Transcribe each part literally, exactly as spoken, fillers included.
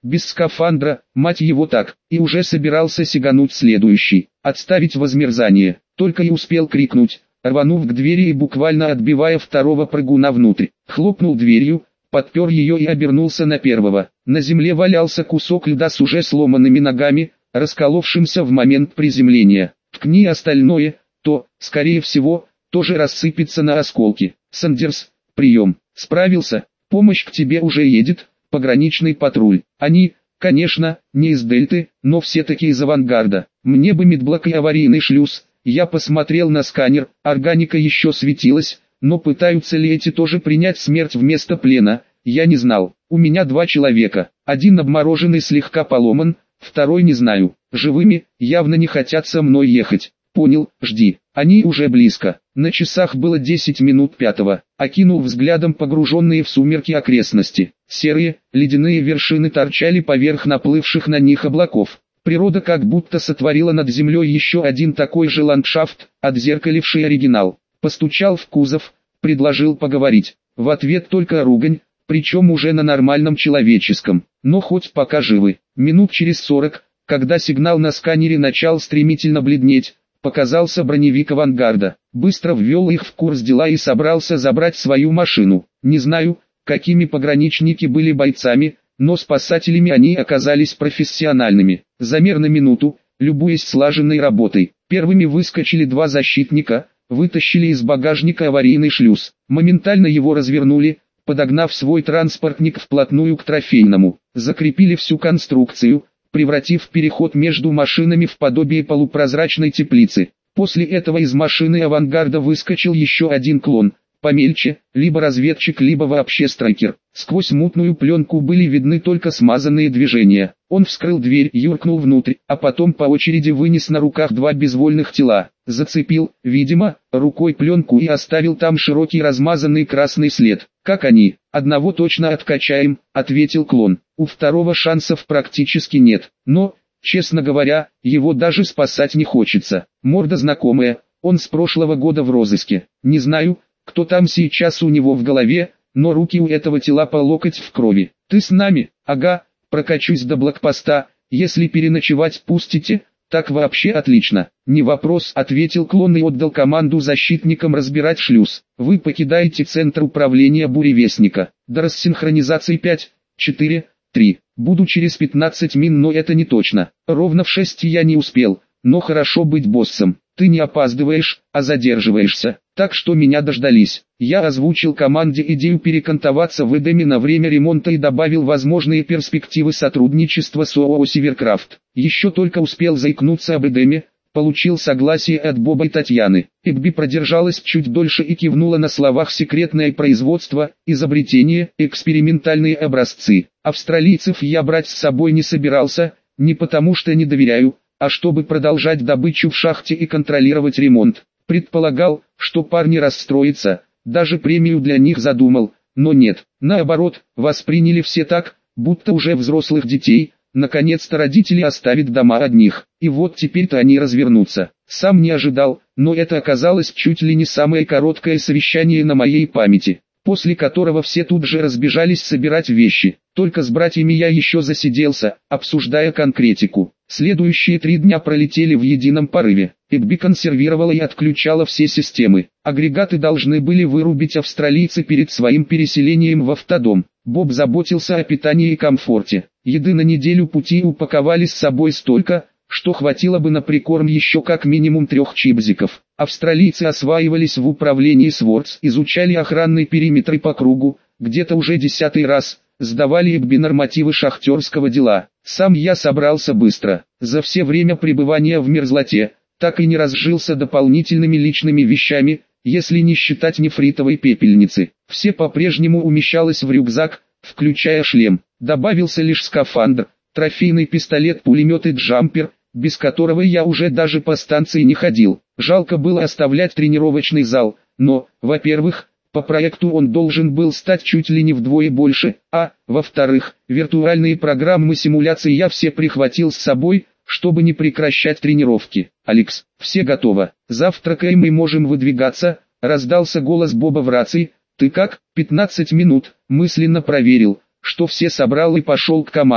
без скафандра, мать его так, и уже собирался сигануть следующий, отставить возмерзание, только и успел крикнуть, рванув к двери и буквально отбивая второго прыгуна внутрь, хлопнул дверью, подпер ее и обернулся на первого. На земле валялся кусок льда с уже сломанными ногами, расколовшимся в момент приземления. Ткни остальное, то, скорее всего, тоже рассыпется на осколки. Сандерс, прием. Справился, помощь к тебе уже едет, пограничный патруль. Они, конечно, не из Дельты, но все-таки из авангарда. Мне бы медблок и аварийный шлюз. Я посмотрел на сканер, органика еще светилась, но пытаются ли эти тоже принять смерть вместо плена, я не знал. У меня два человека, один обмороженный слегка поломан, второй не знаю. Живыми, явно не хотят со мной ехать. Понял, жди, они уже близко. На часах было десять минут пятого, окинул взглядом погруженные в сумерки окрестности. Серые, ледяные вершины торчали поверх наплывших на них облаков. Природа как будто сотворила над землей еще один такой же ландшафт, отзеркаливший оригинал. Постучал в кузов, предложил поговорить. В ответ только ругань, причем уже на нормальном человеческом. Но хоть пока живы. Минут через сорок, когда сигнал на сканере начал стремительно бледнеть, показался броневик авангарда. Быстро ввел их в курс дела и собрался забрать свою машину. Не знаю, какими пограничники были бойцами, но спасателями они оказались профессиональными. Замер на минуту, любуясь слаженной работой. Первыми выскочили два защитника, вытащили из багажника аварийный шлюз. Моментально его развернули, подогнав свой транспортник вплотную к трофейному. Закрепили всю конструкцию, превратив переход между машинами в подобие полупрозрачной теплицы. После этого из машины авангарда выскочил еще один клон, помельче, либо разведчик, либо вообще страйкер. Сквозь мутную пленку были видны только смазанные движения. Он вскрыл дверь, юркнул внутрь, а потом по очереди вынес на руках два безвольных тела. Зацепил, видимо, рукой пленку и оставил там широкий размазанный красный след. «Как они? Одного точно откачаем», — ответил клон. «У второго шансов практически нет, но, честно говоря, его даже спасать не хочется. Морда знакомая, он с прошлого года в розыске. Не знаю, кто там сейчас у него в голове, но руки у этого тела по локоть в крови. Ты с нами?» «Ага, прокачусь до блокпоста, если переночевать пустите, так вообще отлично». «Не вопрос», — ответил клон и отдал команду защитникам разбирать шлюз. «Вы покидаете центр управления буревестника. До рассинхронизации пять, четыре, три. Буду через пятнадцать мин, но это не точно. Ровно в шесть я не успел, но хорошо быть боссом. Ты не опаздываешь, а задерживаешься, так что меня дождались». Я озвучил команде идею перекантоваться в Эдеме на время ремонта и добавил возможные перспективы сотрудничества с ООО «Северкрафт». Еще только успел заикнуться об Эдеме, получил согласие от Боба и Татьяны. Игби продержалась чуть дольше и кивнула на словах: секретное производство, изобретение, экспериментальные образцы. Австралийцев я брать с собой не собирался, не потому что не доверяю, а чтобы продолжать добычу в шахте и контролировать ремонт. Предполагал, что парни расстроятся, даже премию для них задумал, но нет, наоборот, восприняли все так, будто уже взрослых детей, наконец-то родители оставят дома одних, и вот теперь-то они развернутся. Сам не ожидал, но это оказалось чуть ли не самое короткое совещание на моей памяти, после которого все тут же разбежались собирать вещи. Только с братьями я еще засиделся, обсуждая конкретику. Следующие три дня пролетели в едином порыве. Игби консервировала и отключала все системы. Агрегаты должны были вырубить австралийцы перед своим переселением в автодом. Боб заботился о питании и комфорте. Еды на неделю пути упаковали с собой столько, что хватило бы на прикорм еще как минимум трех чибзиков. Австралийцы осваивались в управлении Свордс, изучали охранные периметры по кругу, где-то уже десятый раз, сдавали Игби нормативы шахтерского дела. Сам я собрался быстро. За все время пребывания в мерзлоте, так и не разжился дополнительными личными вещами, если не считать нефритовой пепельницы. Все по-прежнему умещалось в рюкзак, включая шлем. Добавился лишь скафандр, трофейный пистолет-пулемет и джампер, без которого я уже даже по станции не ходил. Жалко было оставлять тренировочный зал, но, во-первых, по проекту он должен был стать чуть ли не вдвое больше, а, во-вторых, виртуальные программы симуляции я все прихватил с собой, чтобы не прекращать тренировки. «Алекс, все готово, завтракаем и можем выдвигаться», — раздался голос Боба в рации. «Ты как?» «пятнадцать минут», мысленно проверил, что все собрал и пошел к команде.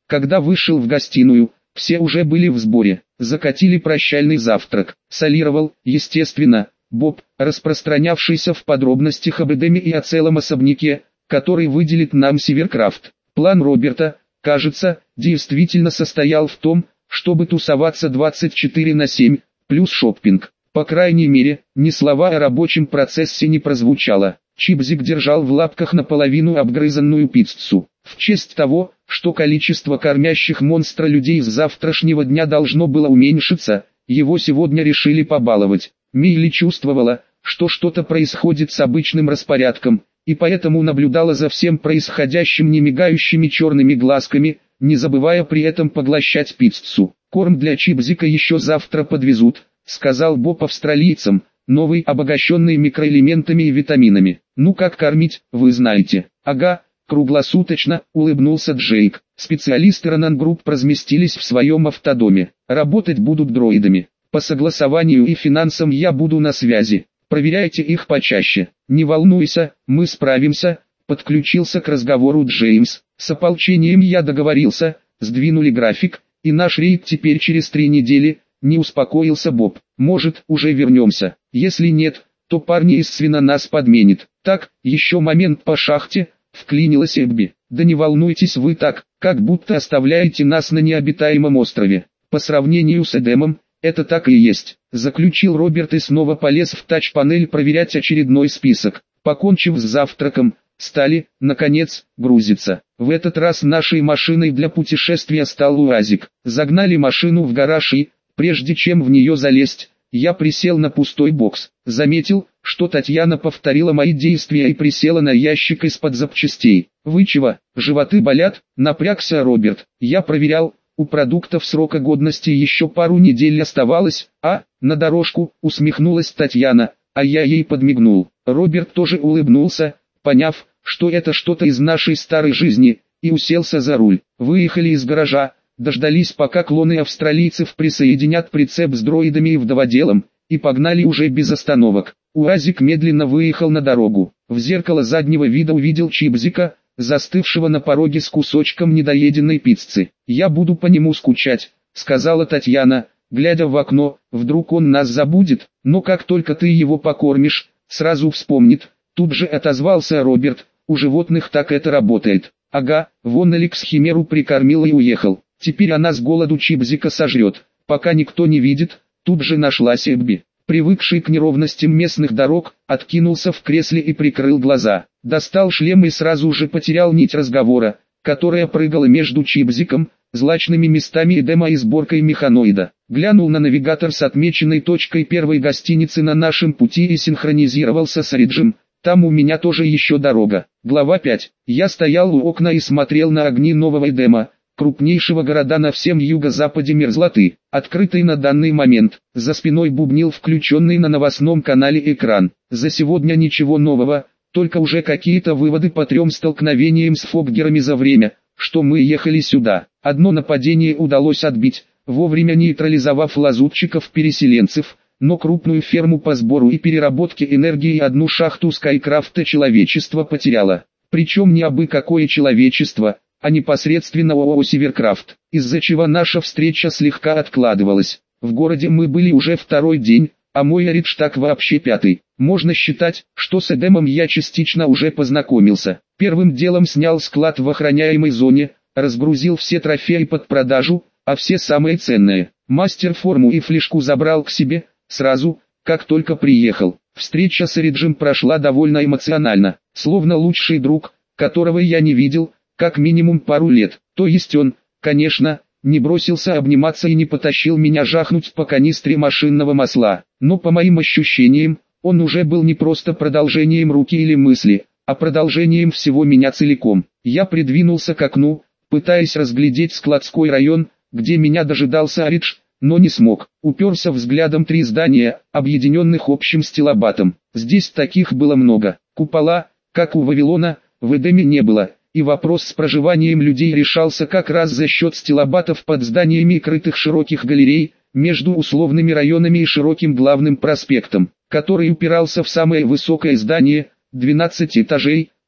Когда вышел в гостиную, все уже были в сборе, закатили прощальный завтрак. Солировал, естественно, Боб, распространявшийся в подробностях об Эдеме и о целом особняке, который выделит нам Северкрафт. План Роберта, кажется, действительно состоял в том, чтобы тусоваться двадцать четыре на семь, плюс шоппинг. По крайней мере, ни слова о рабочем процессе не прозвучало. Чипзик держал в лапках наполовину обгрызанную пиццу. В честь того, что количество кормящих монстра людей с завтрашнего дня должно было уменьшиться, его сегодня решили побаловать. Милли чувствовала, что что-то происходит с обычным распорядком, и поэтому наблюдала за всем происходящим немигающими черными глазками, не забывая при этом поглощать пиццу. «Корм для Чипзика еще завтра подвезут», — сказал Боб австралийцам, новый, обогащенный микроэлементами и витаминами. «Ну как кормить, вы знаете». «Ага, круглосуточно», — улыбнулся Джейк. Специалисты Ронан Групп разместились в своем автодоме. Работать будут дроидами. По согласованию и финансам я буду на связи. Проверяйте их почаще. Не волнуйся, мы справимся, подключился к разговору Джеймс. С ополчением я договорился, сдвинули график, и наш рейд теперь через три недели. Не успокоился Боб. Может, уже вернемся. Если нет, то парни из свина нас подменит. Так, еще момент по шахте, вклинилась Эбби. Да не волнуйтесь вы так, как будто оставляете нас на необитаемом острове. По сравнению с Эдемом, это так и есть, заключил Роберт и снова полез в тач-панель проверять очередной список. Покончив с завтраком, стали, наконец, грузиться. В этот раз нашей машиной для путешествия стал УАЗик. Загнали машину в гараж и, прежде чем в нее залезть, я присел на пустой бокс. Заметил, что Татьяна повторила мои действия и присела на ящик из-под запчастей. «Вы чего, животы болят?» — напрягся Роберт. Я проверял. У продуктов срока годности еще пару недель оставалось, а, на дорожку, усмехнулась Татьяна, а я ей подмигнул. Роберт тоже улыбнулся, поняв, что это что-то из нашей старой жизни, и уселся за руль. Выехали из гаража, дождались пока клоны австралийцев присоединят прицеп с дроидами и вдоводелом, и погнали уже без остановок. УАЗик медленно выехал на дорогу. В зеркало заднего вида увидел Чипзика, застывшего на пороге с кусочком недоеденной пиццы. «Я буду по нему скучать», — сказала Татьяна, глядя в окно. «Вдруг он нас забудет, но как только ты его покормишь, сразу вспомнит». Тут же отозвался Роберт. «У животных так это работает». «Ага, вон Алекс Химеру прикормил и уехал. Теперь она с голоду Чипзика сожрет, пока никто не видит». Тут же нашлась Эбби. Привыкший к неровностям местных дорог, откинулся в кресле и прикрыл глаза. Достал шлем и сразу же потерял нить разговора, которая прыгала между Чипзиком, злачными местами Эдема и сборкой механоида. Глянул на навигатор с отмеченной точкой первой гостиницы на нашем пути и синхронизировался с Риджем. Там у меня тоже еще дорога. Глава пять. Я стоял у окна и смотрел на огни нового Эдема, крупнейшего города на всем юго-западе мерзлоты, открытый на данный момент. За спиной бубнил включенный на новостном канале экран. За сегодня ничего нового, только уже какие-то выводы по трем столкновениям с фоггерами за время, что мы ехали сюда. Одно нападение удалось отбить, вовремя нейтрализовав лазутчиков-переселенцев, но крупную ферму по сбору и переработке энергии и одну шахту Скайкрафта человечество потеряло. Причем не абы какое человечество, а непосредственно ООО Северкрафт, из-за чего наша встреча слегка откладывалась. В городе мы были уже второй день, а мой Ридж так вообще пятый. Можно считать, что с Эдемом я частично уже познакомился. Первым делом снял склад в охраняемой зоне, разгрузил все трофеи под продажу, а все самые ценные. Мастер-форму и флешку забрал к себе, сразу, как только приехал. Встреча с Риджем прошла довольно эмоционально, словно лучший друг, которого я не видел, как минимум пару лет. То есть он, конечно, не бросился обниматься и не потащил меня жахнуть по канистре машинного масла. Но по моим ощущениям, он уже был не просто продолжением руки или мысли, а продолжением всего меня целиком. Я придвинулся к окну, пытаясь разглядеть складской район, где меня дожидался Ридж, но не смог. Уперся взглядом три здания, объединенных общим стилобатом. Здесь таких было много. Купола, как у Вавилона, в Эдеме не было. И вопрос с проживанием людей решался как раз за счет стилобатов под зданиями и крытых широких галерей, между условными районами и широким главным проспектом, который упирался в самое высокое здание, двенадцать этажей,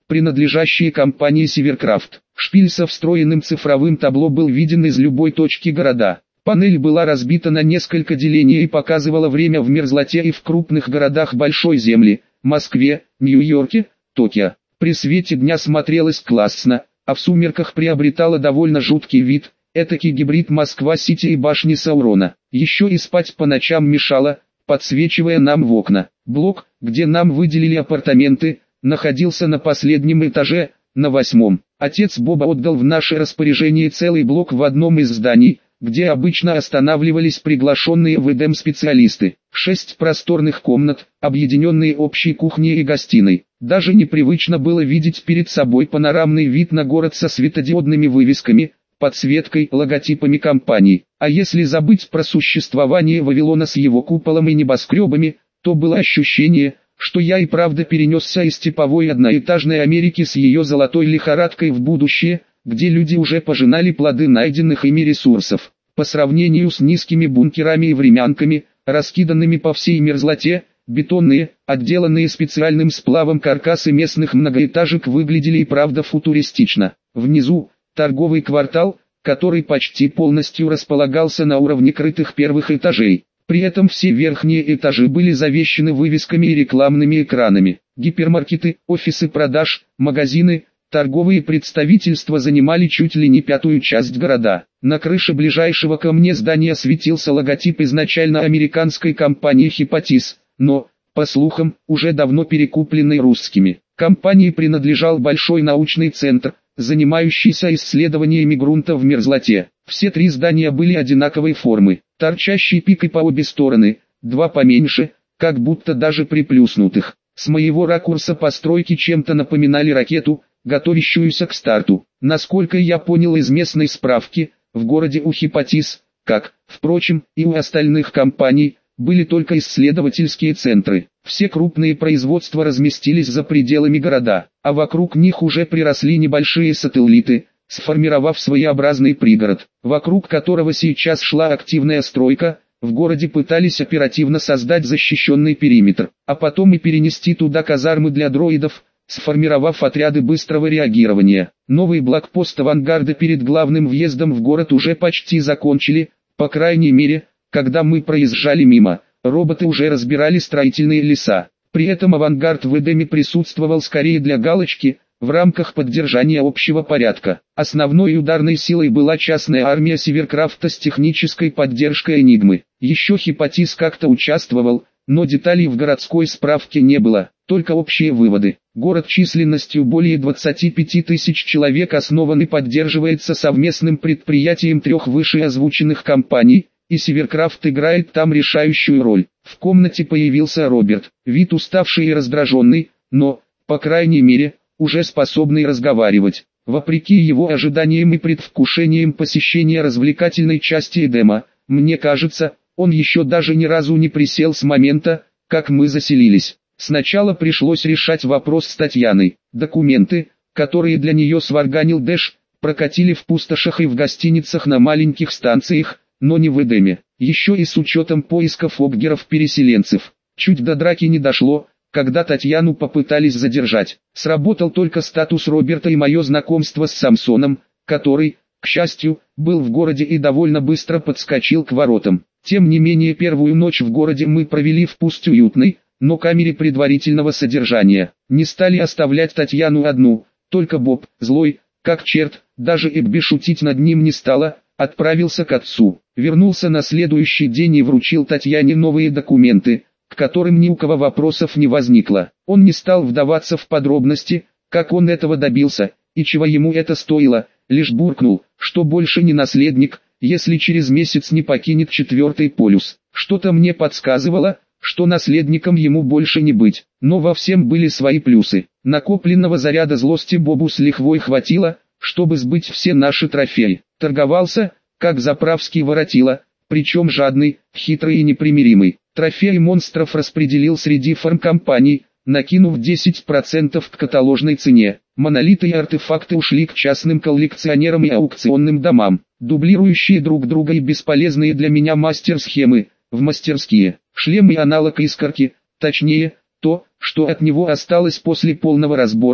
принадлежащие компании Северкрафт. Шпиль со встроенным цифровым табло был виден из любой точки города. Панель была разбита на несколько делений и показывала время в мерзлоте и в крупных городах Большой Земли, Москве, Нью-Йорке, Токио. При свете дня смотрелось классно, а в сумерках приобретала довольно жуткий вид, этакий гибрид Москва-Сити и башни Саурона. Еще и спать по ночам мешало, подсвечивая нам в окна. Блок, где нам выделили апартаменты, находился на последнем этаже, на восьмом. Отец Боба отдал в наше распоряжение целый блок в одном из зданий, где обычно останавливались приглашенные в Эдем специалисты. Шесть просторных комнат, объединенные общей кухней и гостиной. Даже непривычно было видеть перед собой панорамный вид на город со светодиодными вывесками, подсветкой, логотипами компаний. А если забыть про существование Вавилона с его куполом и небоскребами, то было ощущение, что я и правда перенесся из типовой одноэтажной Америки с ее золотой лихорадкой в будущее, где люди уже пожинали плоды найденных ими ресурсов. По сравнению с низкими бункерами и времянками, раскиданными по всей мерзлоте, бетонные, отделанные специальным сплавом каркасы местных многоэтажек выглядели и правда футуристично. Внизу, торговый квартал, который почти полностью располагался на уровне крытых первых этажей. При этом все верхние этажи были завешены вывесками и рекламными экранами. Гипермаркеты, офисы продаж, магазины, торговые представительства занимали чуть ли не пятую часть города. На крыше ближайшего ко мне здания светился логотип изначально американской компании «Хипатис», но, по слухам, уже давно перекупленный русскими. Компании принадлежал большой научный центр, занимающийся исследованиями грунта в мерзлоте. Все три здания были одинаковой формы, торчащей пикой по обе стороны, два поменьше, как будто даже приплюснутых. С моего ракурса постройки чем-то напоминали ракету, готовящуюся к старту. Насколько я понял из местной справки, в городе у Хипатис, как, впрочем, и у остальных компаний, были только исследовательские центры. Все крупные производства разместились за пределами города, а вокруг них уже приросли небольшие сателлиты, сформировав своеобразный пригород, вокруг которого сейчас шла активная стройка. В городе пытались оперативно создать защищенный периметр, а потом и перенести туда казармы для дроидов, сформировав отряды быстрого реагирования. Новый блокпост авангарда перед главным въездом в город уже почти закончили, по крайней мере, когда мы проезжали мимо, роботы уже разбирали строительные леса. При этом авангард в Эдеме присутствовал скорее для галочки, в рамках поддержания общего порядка. Основной ударной силой была частная армия Северкрафта с технической поддержкой Энигмы. Еще Хипатис как-то участвовал, но деталей в городской справке не было, только общие выводы. Город численностью более двадцати пяти тысяч человек основан и поддерживается совместным предприятием трех вышеозвученных компаний, и Северкрафт играет там решающую роль. В комнате появился Роберт, вид уставший и раздраженный, но, по крайней мере, уже способный разговаривать. Вопреки его ожиданиям и предвкушениям посещения развлекательной части Эдема, мне кажется, он еще даже ни разу не присел с момента, как мы заселились. Сначала пришлось решать вопрос с Татьяной. Документы, которые для нее сварганил Дэш, прокатили в пустошах и в гостиницах на маленьких станциях, но не в Эдеме. Еще и с учетом поисков обгеров-переселенцев. Чуть до драки не дошло, когда Татьяну попытались задержать. Сработал только статус Роберта и мое знакомство с Самсоном, который, к счастью, был в городе и довольно быстро подскочил к воротам. Тем не менее, первую ночь в городе мы провели в пусть уютной, но камере предварительного содержания. Не стали оставлять Татьяну одну, только Боб, злой, как черт, даже Эбби шутить над ним не стала, отправился к отцу. Вернулся на следующий день и вручил Татьяне новые документы, к которым ни у кого вопросов не возникло. Он не стал вдаваться в подробности, как он этого добился, и чего ему это стоило, лишь буркнул, что больше не наследник, если через месяц не покинет четвертый полюс. Что-то мне подсказывало, что наследником ему больше не быть, но во всем были свои плюсы. Накопленного заряда злости Бобу с лихвой хватило, чтобы сбыть все наши трофеи. Торговался, как заправский воротила, причем жадный, хитрый и непримиримый. Трофеи монстров распределил среди фармкомпаний, накинув десять процентов к каталожной цене. Монолиты и артефакты ушли к частным коллекционерам и аукционным домам, дублирующие друг друга и бесполезные для меня мастер-схемы, в мастерские. Шлем и аналог искорки, точнее, то, что от него осталось после полного разбора,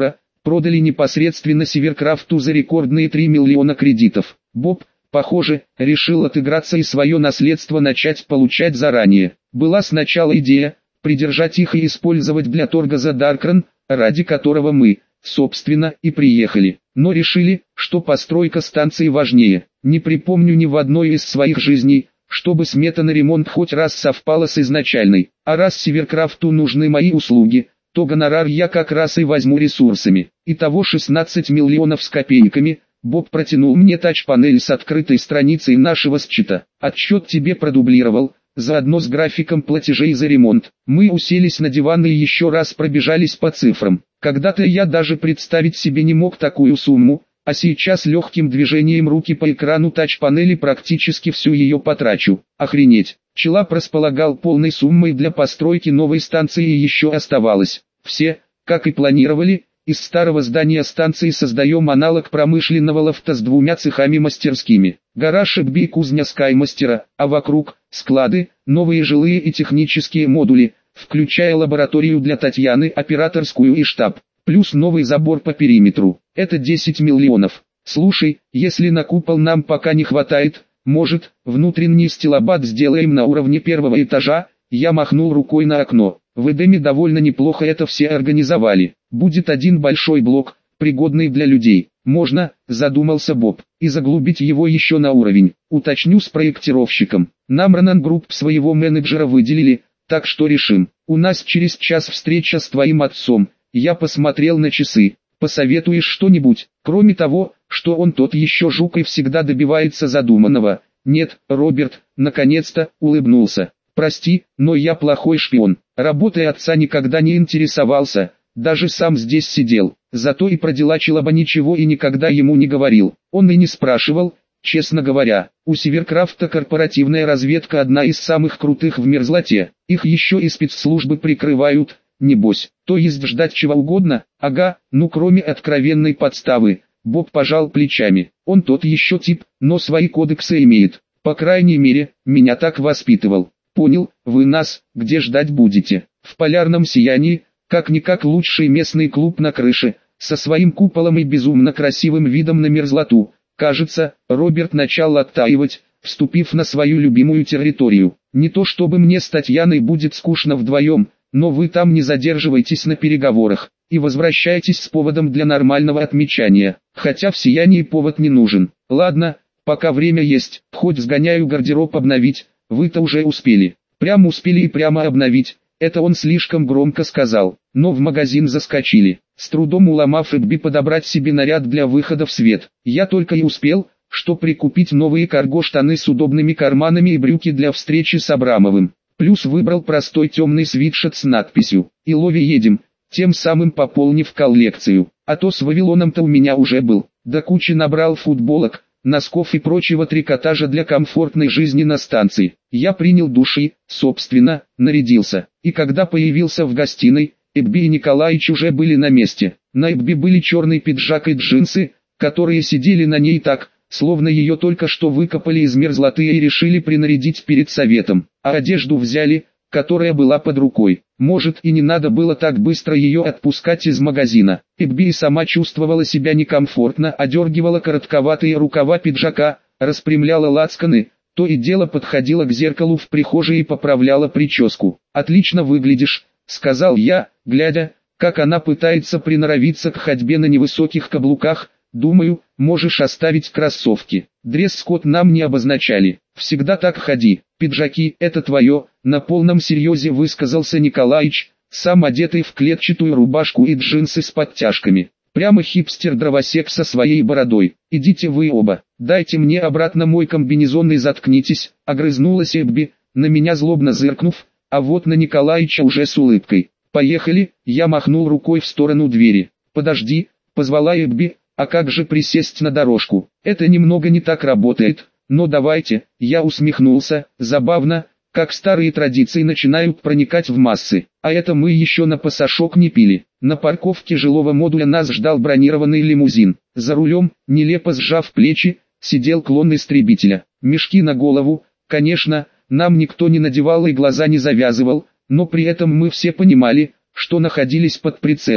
продали непосредственно Северкрафту за рекордные три миллиона кредитов. Боб, похоже, решил отыграться и свое наследство начать получать заранее. Была сначала идея придержать их и использовать для торга за Даркран, ради которого мы, собственно, и приехали. Но решили, что постройка станции важнее. Не припомню ни в одной из своих жизней, чтобы смета на ремонт хоть раз совпала с изначальной. А раз Северкрафту нужны мои услуги, то гонорар я как раз и возьму ресурсами. Итого шестнадцать миллионов с копейками. Боб протянул мне тач-панель с открытой страницей нашего счета. Отчет тебе продублировал, заодно с графиком платежей за ремонт. Мы уселись на диван и еще раз пробежались по цифрам. Когда-то я даже представить себе не мог такую сумму, а сейчас легким движением руки по экрану тач-панели практически всю ее потрачу. Охренеть! Челап располагал полной суммой для постройки новой станции и еще оставалось. Все, как и планировали, из старого здания станции создаем аналог промышленного лофта с двумя цехами-мастерскими. Гараж Эбби и кузня Скаймастера, а вокруг – склады, новые жилые и технические модули, включая лабораторию для Татьяны, операторскую и штаб. Плюс новый забор по периметру. Это десять миллионов. Слушай, если на купол нам пока не хватает, может, внутренний стилобат сделаем на уровне первого этажа? Я махнул рукой на окно. В Эдеме довольно неплохо это все организовали. Будет один большой блок, пригодный для людей. Можно, задумался Боб, и заглубить его еще на уровень. Уточню с проектировщиком. Нам Ранан Групп своего менеджера выделили, так что решим. У нас через час встреча с твоим отцом. Я посмотрел на часы. Посоветуешь что-нибудь, кроме того, что он тот еще жук и всегда добивается задуманного? Нет, Роберт, наконец-то, улыбнулся. Прости, но я плохой шпион. Работой отца никогда не интересовался, даже сам здесь сидел. Зато и про дела Челаба ничего и никогда ему не говорил. Он и не спрашивал, честно говоря. У Северкрафта корпоративная разведка одна из самых крутых в мерзлоте. Их еще и спецслужбы прикрывают, небось. То есть ждать чего угодно? Ага, ну кроме откровенной подставы. Боб пожал плечами. Он тот еще тип, но свои кодексы имеет. По крайней мере, меня так воспитывал. Понял, вы нас, где ждать будете? В полярном сиянии, как-никак лучший местный клуб на крыше, со своим куполом и безумно красивым видом на мерзлоту. Кажется, Роберт начал оттаивать, вступив на свою любимую территорию. Не то чтобы мне с Татьяной будет скучно вдвоем, но вы там не задерживайтесь на переговорах, и возвращайтесь с поводом для нормального отмечания, хотя в сиянии повод не нужен. Ладно, пока время есть, хоть сгоняю гардероб обновить, вы-то уже успели. Прямо успели и прямо обновить, это он слишком громко сказал, но в магазин заскочили, с трудом уломав Эбби подобрать себе наряд для выхода в свет. Я только и успел, что прикупить новые карго-штаны с удобными карманами и брюки для встречи с Абрамовым. Плюс выбрал простой темный свитшот с надписью «И лови едем», тем самым пополнив коллекцию. А то с Вавилоном-то у меня уже был. До кучи набрал футболок, носков и прочего трикотажа для комфортной жизни на станции. Я принял душ и, собственно, нарядился. И когда появился в гостиной, Эбби и Николаич уже были на месте. На Эбби были черный пиджак и джинсы, которые сидели на ней так, словно ее только что выкопали из мерзлоты и решили принарядить перед советом. А одежду взяли, которая была под рукой. Может, и не надо было так быстро ее отпускать из магазина. Эбби и сама чувствовала себя некомфортно, одергивала коротковатые рукава пиджака, распрямляла лацканы, то и дело подходила к зеркалу в прихожей и поправляла прическу. «Отлично выглядишь», — сказал я, глядя, как она пытается приноровиться к ходьбе на невысоких каблуках. «Думаю, можешь оставить кроссовки. Дресс-код нам не обозначали. Всегда так ходи. Пиджаки — это твое», — на полном серьезе высказался Николаич, сам одетый в клетчатую рубашку и джинсы с подтяжками. Прямо хипстер-дровосек со своей бородой. «Идите вы оба, дайте мне обратно мой комбинезон и заткнитесь», — огрызнулась Эбби, на меня злобно зыркнув, а вот на Николаича уже с улыбкой. «Поехали», — я махнул рукой в сторону двери. «Подожди», — позвала Эбби, — «а как же присесть на дорожку? Это немного не так работает, но давайте», — я усмехнулся, забавно, как старые традиции начинают проникать в массы, а это мы еще на пасашок не пили. На парковке жилого модуля нас ждал бронированный лимузин. За рулем, нелепо сжав плечи, сидел клон истребителя. Мешки на голову, конечно, нам никто не надевал и глаза не завязывал, но при этом мы все понимали, что находились под прицелом.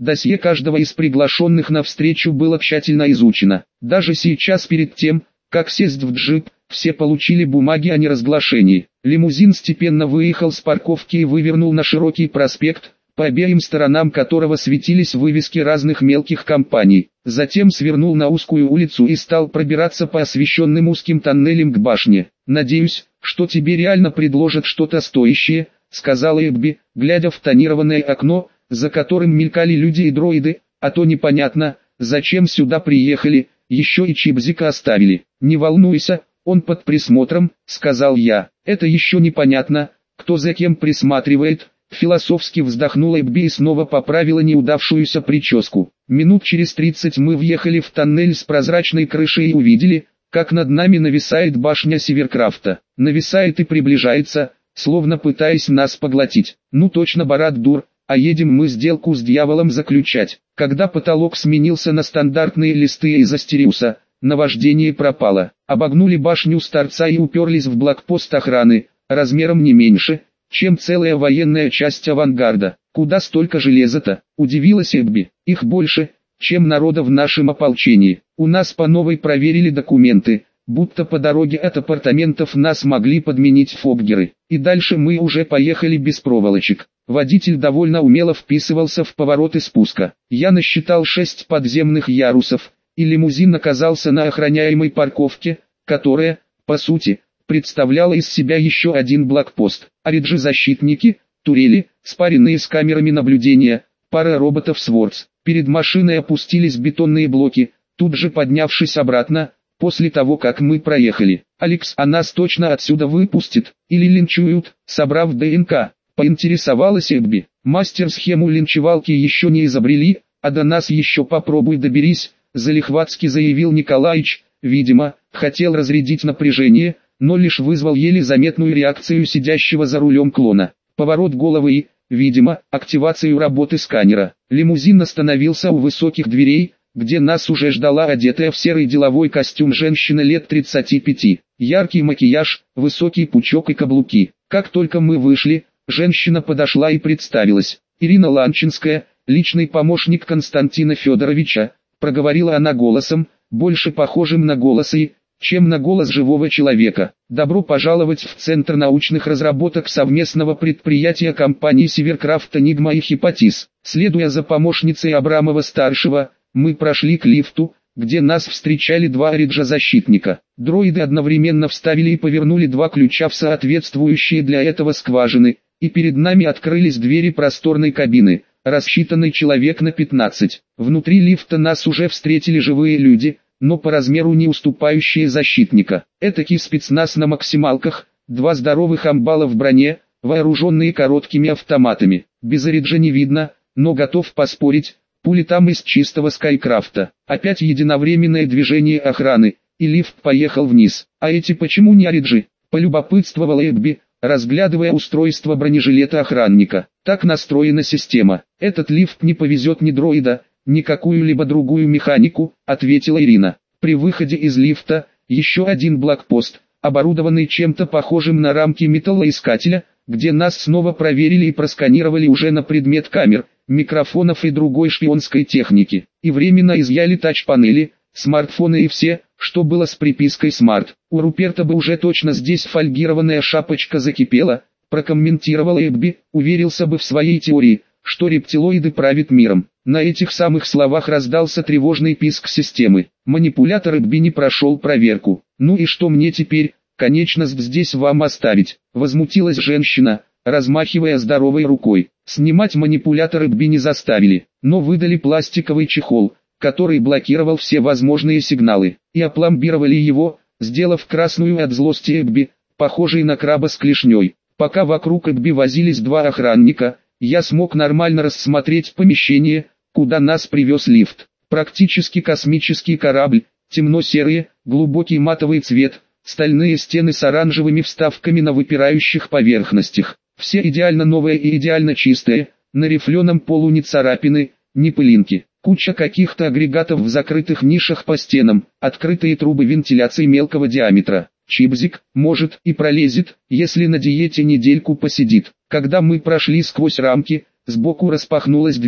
Досье каждого из приглашенных на встречу было тщательно изучено. Даже сейчас перед тем, как сесть в джип, все получили бумаги о неразглашении. Лимузин степенно выехал с парковки и вывернул на широкий проспект, по обеим сторонам которого светились вывески разных мелких компаний. Затем свернул на узкую улицу и стал пробираться по освещенным узким тоннелям к башне. «Надеюсь, что тебе реально предложат что-то стоящее», — сказала Эбби, глядя в тонированное окно, за которым мелькали люди и дроиды, «а то непонятно, зачем сюда приехали, еще и Чипзика оставили». «Не волнуйся, он под присмотром», — сказал я. «Это еще непонятно, кто за кем присматривает». Философски вздохнула Эбби и снова поправила неудавшуюся прическу. Минут через тридцать мы въехали в тоннель с прозрачной крышей и увидели, как над нами нависает башня Сиверкрафта. Нависает и приближается, словно пытаясь нас поглотить. Ну точно Барад-дур, а едем мы сделку с дьяволом заключать. Когда потолок сменился на стандартные листы из Астериуса, наваждение пропало. Обогнули башню с торца и уперлись в блокпост охраны, размером не меньше, чем целая военная часть авангарда. «Куда столько железа-то?» – удивилась Эбби. «Их больше, чем народа в нашем ополчении. У нас по новой проверили документы, будто по дороге от апартаментов нас могли подменить фобгеры. И дальше мы уже поехали без проволочек». Водитель довольно умело вписывался в повороты спуска. Я насчитал шесть подземных ярусов, и лимузин оказался на охраняемой парковке, которая, по сути, представляла из себя еще один блокпост. Ориджи-защитники, турели, спаренные с камерами наблюдения, пара роботов Свордс. Перед машиной опустились бетонные блоки, тут же поднявшись обратно, после того как мы проехали. «Алекс, а нас точно отсюда выпустит, или линчуют?» Собрав ДНК, поинтересовалась Эбби. «Мастер-схему линчевалки еще не изобрели, а до нас еще попробуй доберись», залихватски заявил Николаич. Видимо, хотел разрядить напряжение, но лишь вызвал еле заметную реакцию сидящего за рулем клона. Поворот головы и, видимо, активацию работы сканера. Лимузин остановился у высоких дверей, где нас уже ждала одетая в серый деловой костюм женщина лет тридцати пяти. Яркий макияж, высокий пучок и каблуки. Как только мы вышли, женщина подошла и представилась. «Ирина Ланчинская, личный помощник Константина Федоровича», проговорила она голосом, больше похожим на голос И, чем на голос живого человека. «Добро пожаловать в Центр научных разработок совместного предприятия компаний Сиверкрафт, Энигма и Хипатис». Следуя за помощницей Абрамова-старшего, мы прошли к лифту, где нас встречали два ориджа-защитника. Дроиды одновременно вставили и повернули два ключа в соответствующие для этого скважины, и перед нами открылись двери просторной кабины, рассчитанной человек на пятнадцать. Внутри лифта нас уже встретили живые люди, но по размеру не уступающие защитника. Этакий спецназ на максималках, два здоровых амбала в броне, вооруженные короткими автоматами. Без ориджа не видно, но готов поспорить, пули там из чистого Скайкрафта. Опять единовременное движение охраны, и лифт поехал вниз. «А эти почему не ориджи?» – полюбопытствовала Эбби, разглядывая устройство бронежилета охранника. «Так настроена система. Этот лифт не повезет ни дроида, ни какую-либо другую механику», — ответила Ирина. При выходе из лифта, еще один блокпост, оборудованный чем-то похожим на рамки металлоискателя, где нас снова проверили и просканировали уже на предмет камер, микрофонов и другой шпионской техники. И временно изъяли тач-панели, смартфоны и все, что было с припиской «Смарт». «У Руперта бы уже точно здесь фольгированная шапочка закипела», прокомментировала Эбби, уверился бы в своей теории, что рептилоиды правят миром. На этих самых словах раздался тревожный писк системы. Манипулятор Эбби не прошел проверку. «Ну и что мне теперь, конечность здесь вам оставить?» Возмутилась женщина, размахивая здоровой рукой. Снимать манипулятор Эбби не заставили, но выдали пластиковый чехол, который блокировал все возможные сигналы, и опломбировали его, сделав красную от злости Эбби, похожей на краба с клешней. Пока вокруг Эбби возились два охранника, я смог нормально рассмотреть помещение, куда нас привез лифт. Практически космический корабль, темно-серый, глубокий матовый цвет, стальные стены с оранжевыми вставками на выпирающих поверхностях. Все идеально новые и идеально чистые, на рифленом полу ни царапины, ни пылинки. Куча каких-то агрегатов в закрытых нишах по стенам, открытые трубы вентиляции мелкого диаметра. Чипзик, может, и пролезет, если на диете недельку посидит. Когда мы прошли сквозь рамки, сбоку распахнулась дверь,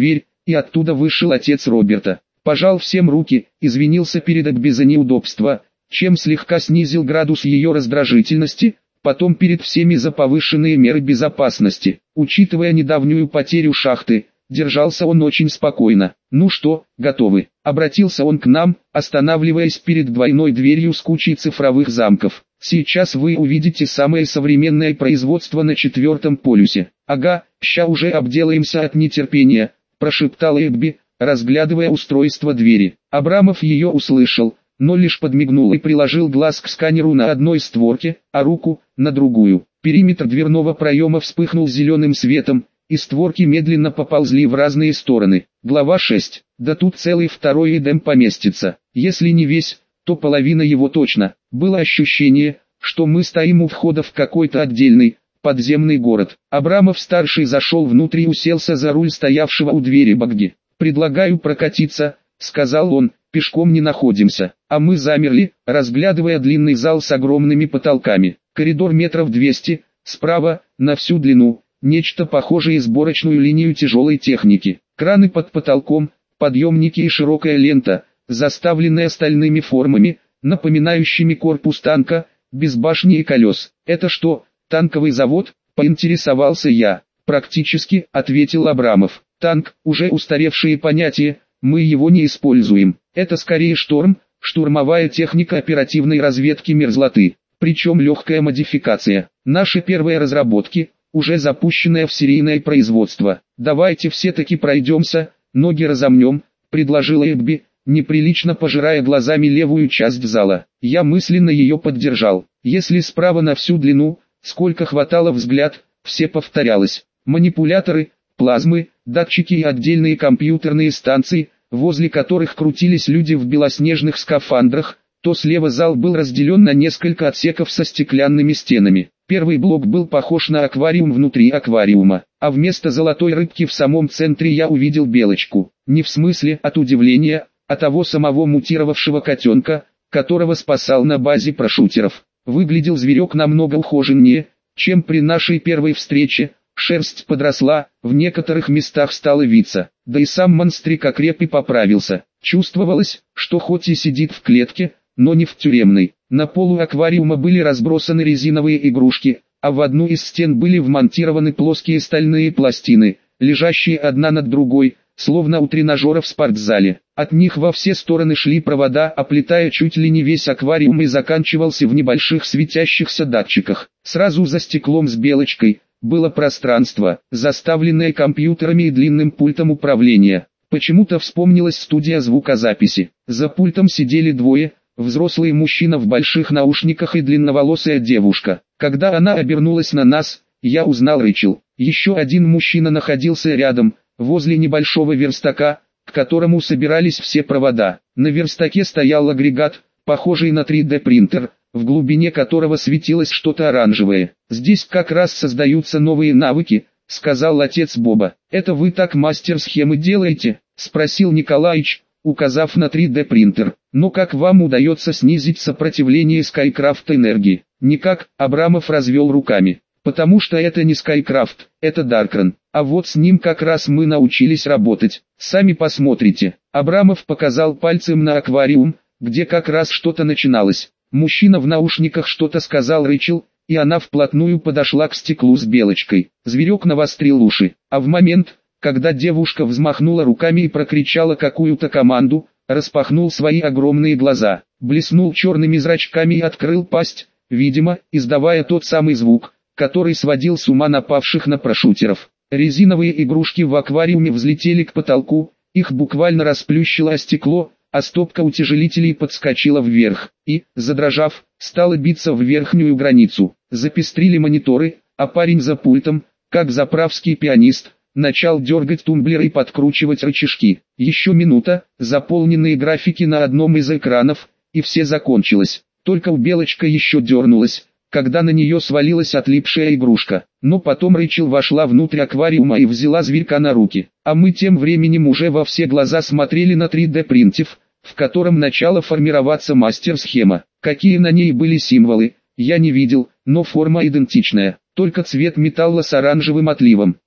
и оттуда вышел отец Роберта. Пожал всем руки, извинился перед Эгби за неудобства, чем слегка снизил градус ее раздражительности, потом перед всеми за повышенные меры безопасности. Учитывая недавнюю потерю шахты, держался он очень спокойно. «Ну что, готовы?» — обратился он к нам, останавливаясь перед двойной дверью с кучей цифровых замков. «Сейчас вы увидите самое современное производство на четвертом полюсе». «Ага, ща уже обделаемся от нетерпения», — прошептала Эгби, разглядывая устройство двери. Абрамов ее услышал, но лишь подмигнул и приложил глаз к сканеру на одной створке, а руку — на другую. Периметр дверного проема вспыхнул зеленым светом, и створки медленно поползли в разные стороны. Глава шесть. Да тут целый второй Эдем поместится. Если не весь, то половина его точно. Было ощущение, что мы стоим у входа в какой-то отдельный, подземный город. Абрамов-старший зашел внутрь и уселся за руль стоявшего у двери багги. «Предлагаю прокатиться», — сказал он, — «пешком не находимся». А мы замерли, разглядывая длинный зал с огромными потолками. Коридор метров двести, справа, на всю длину, нечто похожее сборочную линию тяжелой техники. Краны под потолком, подъемники и широкая лента, заставленная стальными формами, напоминающими корпус танка, без башни и колес. «Это что, танковый завод?» — поинтересовался я. «Практически», — ответил Абрамов. «Танк, уже устаревшее понятие, мы его не используем. Это скорее шторм, штурмовая техника оперативной разведки мерзлоты, причем легкая модификация. Наши первые разработки, уже запущенное в серийное производство. Давайте все-таки пройдемся, ноги разомнем», — предложила Эгби, неприлично пожирая глазами левую часть зала. Я мысленно ее поддержал. Если справа на всю длину, сколько хватало взгляд, все повторялось. Манипуляторы, плазмы, датчики и отдельные компьютерные станции, возле которых крутились люди в белоснежных скафандрах, то слева зал был разделен на несколько отсеков со стеклянными стенами. Первый блок был похож на аквариум внутри аквариума, а вместо золотой рыбки в самом центре я увидел белочку. Не в смысле от удивления, а того самого мутировавшего котенка, которого спасал на базе прошутеров. Выглядел зверек намного ухоженнее, чем при нашей первой встрече. Шерсть подросла, в некоторых местах стала виться, да и сам монстрик окреп и поправился. Чувствовалось, что хоть и сидит в клетке, но не в тюремной. На полу аквариума были разбросаны резиновые игрушки, а в одну из стен были вмонтированы плоские стальные пластины, лежащие одна над другой, словно у тренажера в спортзале. От них во все стороны шли провода, оплетая чуть ли не весь аквариум, и заканчивался в небольших светящихся датчиках. Сразу за стеклом с белочкой было пространство, заставленное компьютерами и длинным пультом управления. Почему-то вспомнилась студия звукозаписи. За пультом сидели двое, взрослый мужчина в больших наушниках и длинноволосая девушка. Когда она обернулась на нас, я узнал Рэйчел. Еще один мужчина находился рядом, возле небольшого верстака, к которому собирались все провода. На верстаке стоял агрегат, похожий на три дэ принтер, в глубине которого светилось что-то оранжевое. «Здесь как раз создаются новые навыки», — сказал отец Боба. «Это вы так мастер-схемы делаете?» — спросил Николаич, указав на три дэ принтер. «Но как вам удается снизить сопротивление Скайкрафт энергии?» «Никак», — Абрамов развел руками. «Потому что это не Скайкрафт, это Даркран. А вот с ним как раз мы научились работать. Сами посмотрите». Абрамов показал пальцем на аквариум, где как раз что-то начиналось. Мужчина в наушниках что-то сказал Рэйчел, и она вплотную подошла к стеклу с белочкой. Зверек навострил уши, а в момент, когда девушка взмахнула руками и прокричала какую-то команду, распахнул свои огромные глаза, блеснул черными зрачками и открыл пасть, видимо, издавая тот самый звук, который сводил с ума напавших на прошутеров. Резиновые игрушки в аквариуме взлетели к потолку, их буквально расплющило о стекло, а стопка утяжелителей подскочила вверх, и, задрожав, стала биться в верхнюю границу. Запестрили мониторы, а парень за пультом, как заправский пианист, начал дергать тумблеры и подкручивать рычажки. Еще минута, заполненные графики на одном из экранов, и все закончилось. Только у белочка еще дернулась, когда на нее свалилась отлипшая игрушка. Но потом Рэйчел вошла внутрь аквариума и взяла зверька на руки. А мы тем временем уже во все глаза смотрели на три дэ принтер, в котором начала формироваться мастер-схема. Какие на ней были символы, я не видел, но форма идентичная, только цвет металла с оранжевым отливом.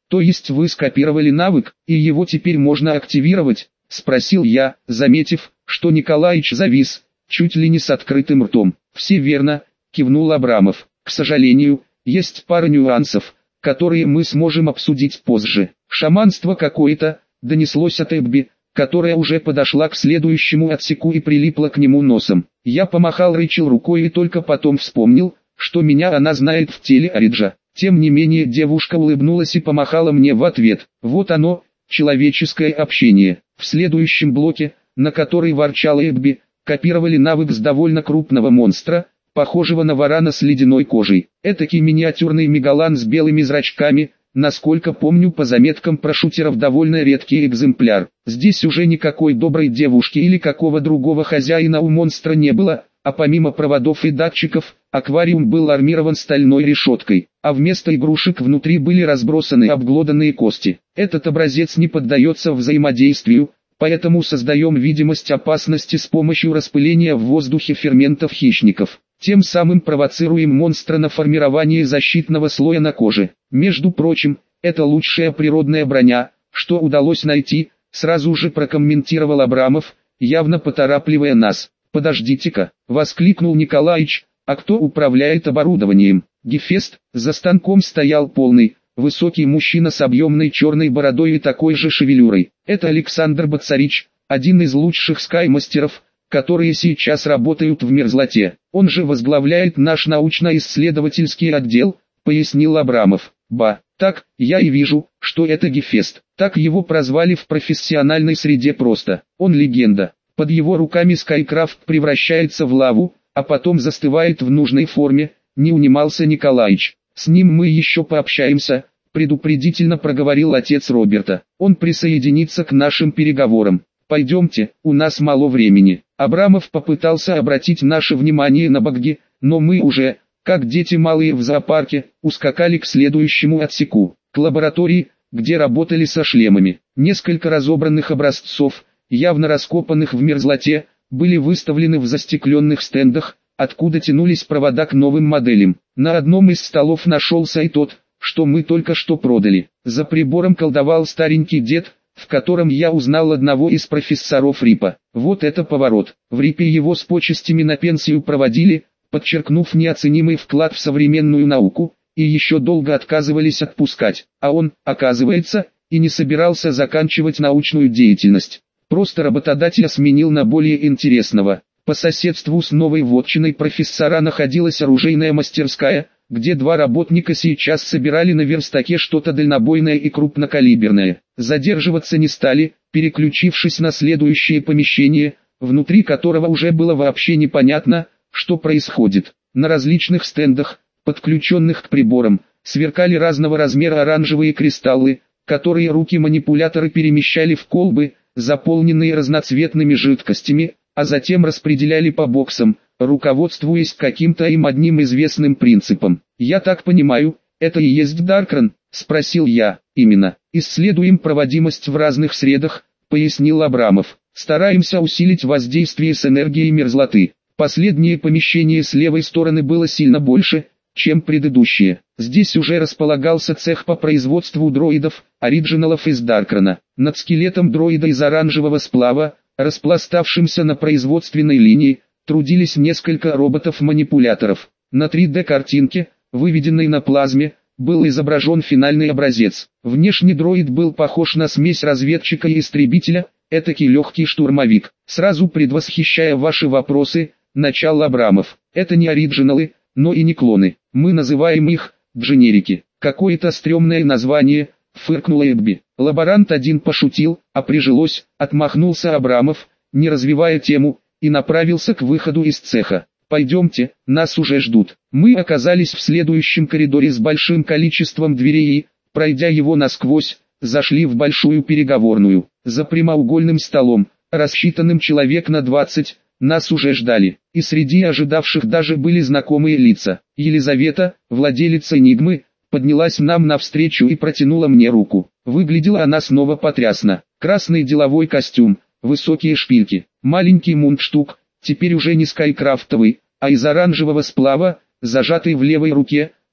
То есть вы скопировали навык, и его теперь можно активировать? Спросил я, заметив, что Николаич завис, чуть ли не с открытым ртом. Все верно, кивнул Абрамов. К сожалению, есть пара нюансов, которые мы сможем обсудить позже. Шаманство какое-то, донеслось от Эбби, которая уже подошла к следующему отсеку и прилипла к нему носом. Я помахал Рэйчел рукой и только потом вспомнил, что меня она знает в теле Ариджа. Тем не менее девушка улыбнулась и помахала мне в ответ. Вот оно, человеческое общение. В следующем блоке, на который ворчала Эбби, копировали навык с довольно крупного монстра, похожего на варана с ледяной кожей. Этакий миниатюрный мегалан с белыми зрачками, насколько помню по заметкам про шутеров довольно редкий экземпляр. Здесь уже никакой доброй девушки или какого другого хозяина у монстра не было, а помимо проводов и датчиков, аквариум был армирован стальной решеткой, а вместо игрушек внутри были разбросаны обглоданные кости. Этот образец не поддается взаимодействию, поэтому создаем видимость опасности с помощью распыления в воздухе ферментов хищников. Тем самым провоцируем монстра на формирование защитного слоя на коже. Между прочим, это лучшая природная броня, что удалось найти, сразу же прокомментировал Абрамов, явно поторапливая нас. «Подождите-ка», — воскликнул Николаич, — «а кто управляет оборудованием?» Гефест, за станком стоял полный, высокий мужчина с объемной черной бородой и такой же шевелюрой. Это Александр Бацарич, один из лучших скаймастеров, которые сейчас работают в мерзлоте. Он же возглавляет наш научно-исследовательский отдел, пояснил Абрамов. Ба, так, я и вижу, что это Гефест. Так его прозвали в профессиональной среде просто. Он легенда. Под его руками Скайкрафт превращается в лаву, а потом застывает в нужной форме, не унимался Николаич. С ним мы еще пообщаемся, предупредительно проговорил отец Роберта. Он присоединится к нашим переговорам. Пойдемте, у нас мало времени. Абрамов попытался обратить наше внимание на багги, но мы уже, как дети малые в зоопарке, ускакали к следующему отсеку, к лаборатории, где работали со шлемами. Несколько разобранных образцов, явно раскопанных в мерзлоте, были выставлены в застекленных стендах, откуда тянулись провода к новым моделям. На одном из столов нашелся и тот, что мы только что продали. За прибором колдовал старенький дед, в котором я узнал одного из профессоров РИПа. Вот это поворот. В РИПе его с почестями на пенсию проводили, подчеркнув неоценимый вклад в современную науку, и еще долго отказывались отпускать. А он, оказывается, и не собирался заканчивать научную деятельность. Просто работодателя сменил на более интересного. По соседству с новой вотчиной профессора находилась оружейная мастерская, где два работника сейчас собирали на верстаке что-то дальнобойное и крупнокалиберное. Задерживаться не стали, переключившись на следующее помещение, внутри которого уже было вообще непонятно, что происходит. На различных стендах, подключенных к приборам, сверкали разного размера оранжевые кристаллы, которые руки-манипуляторы перемещали в колбы, заполненные разноцветными жидкостями, а затем распределяли по боксам, руководствуясь каким-то им одним известным принципом. «Я так понимаю, это и есть Даркран?» – спросил я. «Именно. Исследуем проводимость в разных средах», – пояснил Абрамов. «Стараемся усилить воздействие с энергией мерзлоты». Последнее помещение с левой стороны было сильно больше, чем предыдущее. Здесь уже располагался цех по производству дроидов, оригиналов из Даркрана. Над скелетом дроида из оранжевого сплава, распластавшимся на производственной линии, трудились несколько роботов-манипуляторов. На три дэ картинке, выведенной на плазме, был изображен финальный образец. Внешне дроид был похож на смесь разведчика и истребителя, этакий легкий штурмовик. Сразу предвосхищая ваши вопросы, начал Абрамов. Это не оригиналы, но и не клоны. Мы называем их дженерики. Какое-то стрёмное название, фыркнула Эбби. Лаборант один пошутил, а прижилось, отмахнулся Абрамов, не развивая тему, и направился к выходу из цеха. «Пойдемте, нас уже ждут». Мы оказались в следующем коридоре с большим количеством дверей и, пройдя его насквозь, зашли в большую переговорную. За прямоугольным столом, рассчитанным человек на двадцать, нас уже ждали, и среди ожидавших даже были знакомые лица. Елизавета, владелица Энигмы, поднялась нам навстречу и протянула мне руку. Выглядела она снова потрясно. Красный деловой костюм, высокие шпильки, маленький мундштук, теперь уже не скайкрафтовый, а из оранжевого сплава, зажатый в левой руке,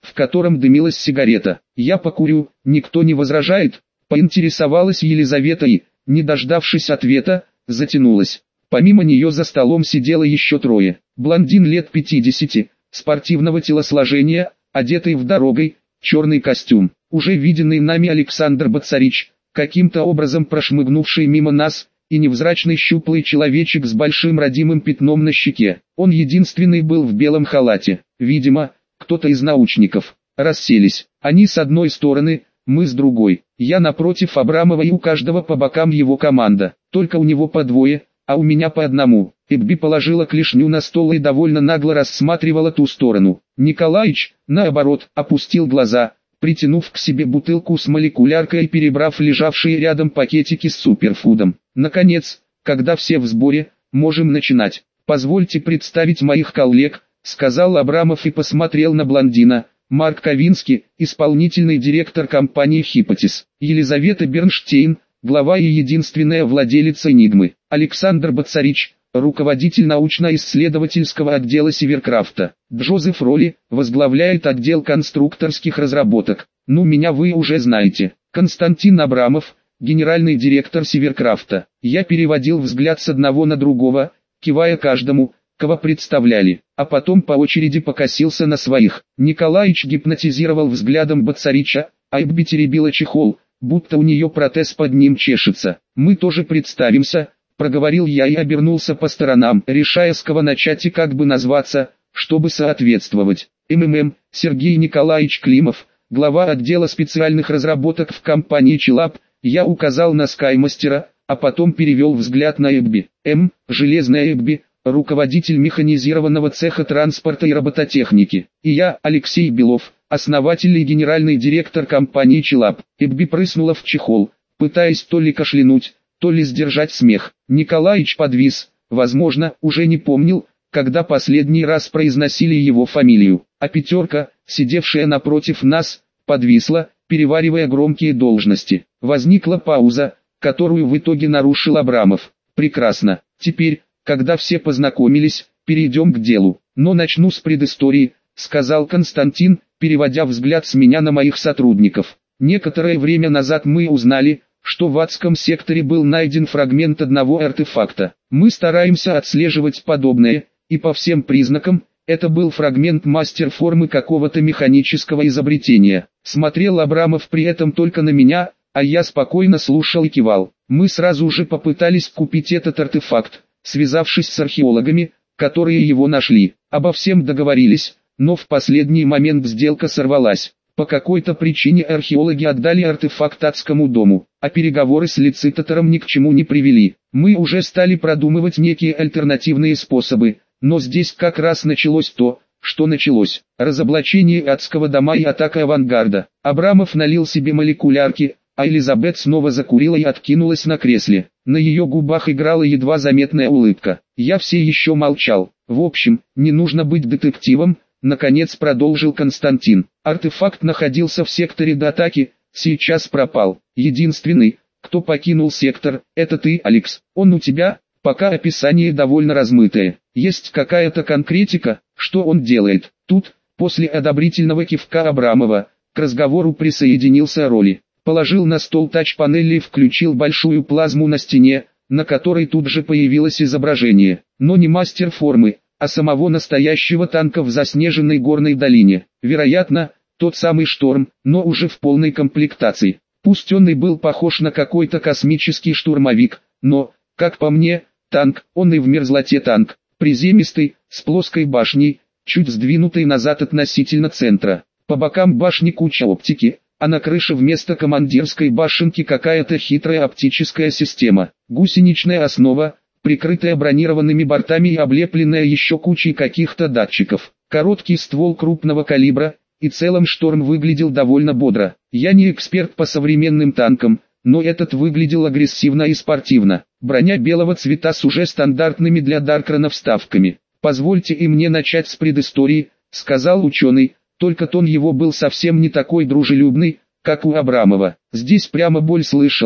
в котором дымилась сигарета. «Я покурю, никто не возражает?» — поинтересовалась Елизавета и, не дождавшись ответа, затянулась. Помимо нее за столом сидело еще трое. Блондин лет пятидесяти, спортивного телосложения, одетый в дорогой, черный костюм. Уже виденный нами Александр Бацарич, каким-то образом прошмыгнувший мимо нас, и невзрачный щуплый человечек с большим родимым пятном на щеке. Он единственный был в белом халате. Видимо, кто-то из научников. Расселись. Они с одной стороны, мы с другой. Я напротив Абрамова и у каждого по бокам его команда. Только у него по двое, а у меня по одному. Эбби положила клешню на стол и довольно нагло рассматривала ту сторону. Николаич, наоборот, опустил глаза, притянув к себе бутылку с молекуляркой и перебрав лежавшие рядом пакетики с суперфудом. Наконец, когда все в сборе, можем начинать. «Позвольте представить моих коллег», — сказал Абрамов и посмотрел на блондина. Марк Ковинский, исполнительный директор компании «Хипотез». Елизавета Бернштейн, глава и единственная владелица «Энигмы». Александр Бацарич, руководитель научно-исследовательского отдела Северкрафта. Джозеф Ролли, возглавляет отдел конструкторских разработок. Ну, меня вы уже знаете. Константин Абрамов, генеральный директор Северкрафта. Я переводил взгляд с одного на другого, кивая каждому, кого представляли, а потом по очереди покосился на своих. Николаич гипнотизировал взглядом Бацарича, а Эбби теребила чехол, будто у нее протез под ним чешется. «Мы тоже представимся», — проговорил я и обернулся по сторонам, решая с кого начать и как бы назваться, чтобы соответствовать. МММ, Сергей Николаевич Климов, глава отдела специальных разработок в компании Челап. Я указал на Скаймастера, а потом перевел взгляд на Эбби. М. Железная Эбби, руководитель механизированного цеха транспорта и робототехники. И я, Алексей Белов, основатель и генеральный директор компании Челап. Эбби прыснула в чехол, пытаясь то ли кашлянуть, то ли сдержать смех. Николаич подвис, возможно, уже не помнил, когда последний раз произносили его фамилию. А пятерка, сидевшая напротив нас, подвисла, переваривая громкие должности. Возникла пауза, которую в итоге нарушил Абрамов. «Прекрасно. Теперь, когда все познакомились, перейдем к делу. Но начну с предыстории», — сказал Константин, переводя взгляд с меня на моих сотрудников. «Некоторое время назад мы узнали, что в адском секторе был найден фрагмент одного артефакта. Мы стараемся отслеживать подобное, и по всем признакам, это был фрагмент мастер-формы какого-то механического изобретения». Смотрел Абрамов при этом только на меня, а я спокойно слушал и кивал. Мы сразу же попытались купить этот артефакт, связавшись с археологами, которые его нашли. Обо всем договорились, но в последний момент сделка сорвалась. По какой-то причине археологи отдали артефакт адскому дому, а переговоры с лицитатором ни к чему не привели. Мы уже стали продумывать некие альтернативные способы, но здесь как раз началось то, что началось. Разоблачение адского дома и атака авангарда. Абрамов налил себе молекулярки, а Элизабет снова закурила и откинулась на кресле. На ее губах играла едва заметная улыбка. Я все еще молчал. В общем, не нужно быть детективом, наконец продолжил Константин. Артефакт находился в секторе до атаки, сейчас пропал. Единственный, кто покинул сектор, это ты, Алекс. Он у тебя? Пока описание довольно размытое. Есть какая-то конкретика, что он делает? Тут, после одобрительного кивка Абрамова, к разговору присоединился Ролли. Положил на стол тач-панель и включил большую плазму на стене, на которой тут же появилось изображение. Но не мастер формы, а самого настоящего танка в заснеженной горной долине. Вероятно, тот самый Шторм, но уже в полной комплектации. Пусть он и был похож на какой-то космический штурмовик, но, как по мне, танк, он и в мерзлоте танк. Приземистый, с плоской башней, чуть сдвинутой назад относительно центра. По бокам башни куча оптики, а на крыше вместо командирской башенки какая-то хитрая оптическая система. Гусеничная основа, прикрытая бронированными бортами и облепленная еще кучей каких-то датчиков. Короткий ствол крупного калибра, и целом Шторм выглядел довольно бодро. Я не эксперт по современным танкам, но этот выглядел агрессивно и спортивно. Броня белого цвета с уже стандартными для Даркрана вставками. «Позвольте и мне начать с предыстории», — сказал ученый, только тон его был совсем не такой дружелюбный, как у Абрамова. Здесь прямо боль слышалась,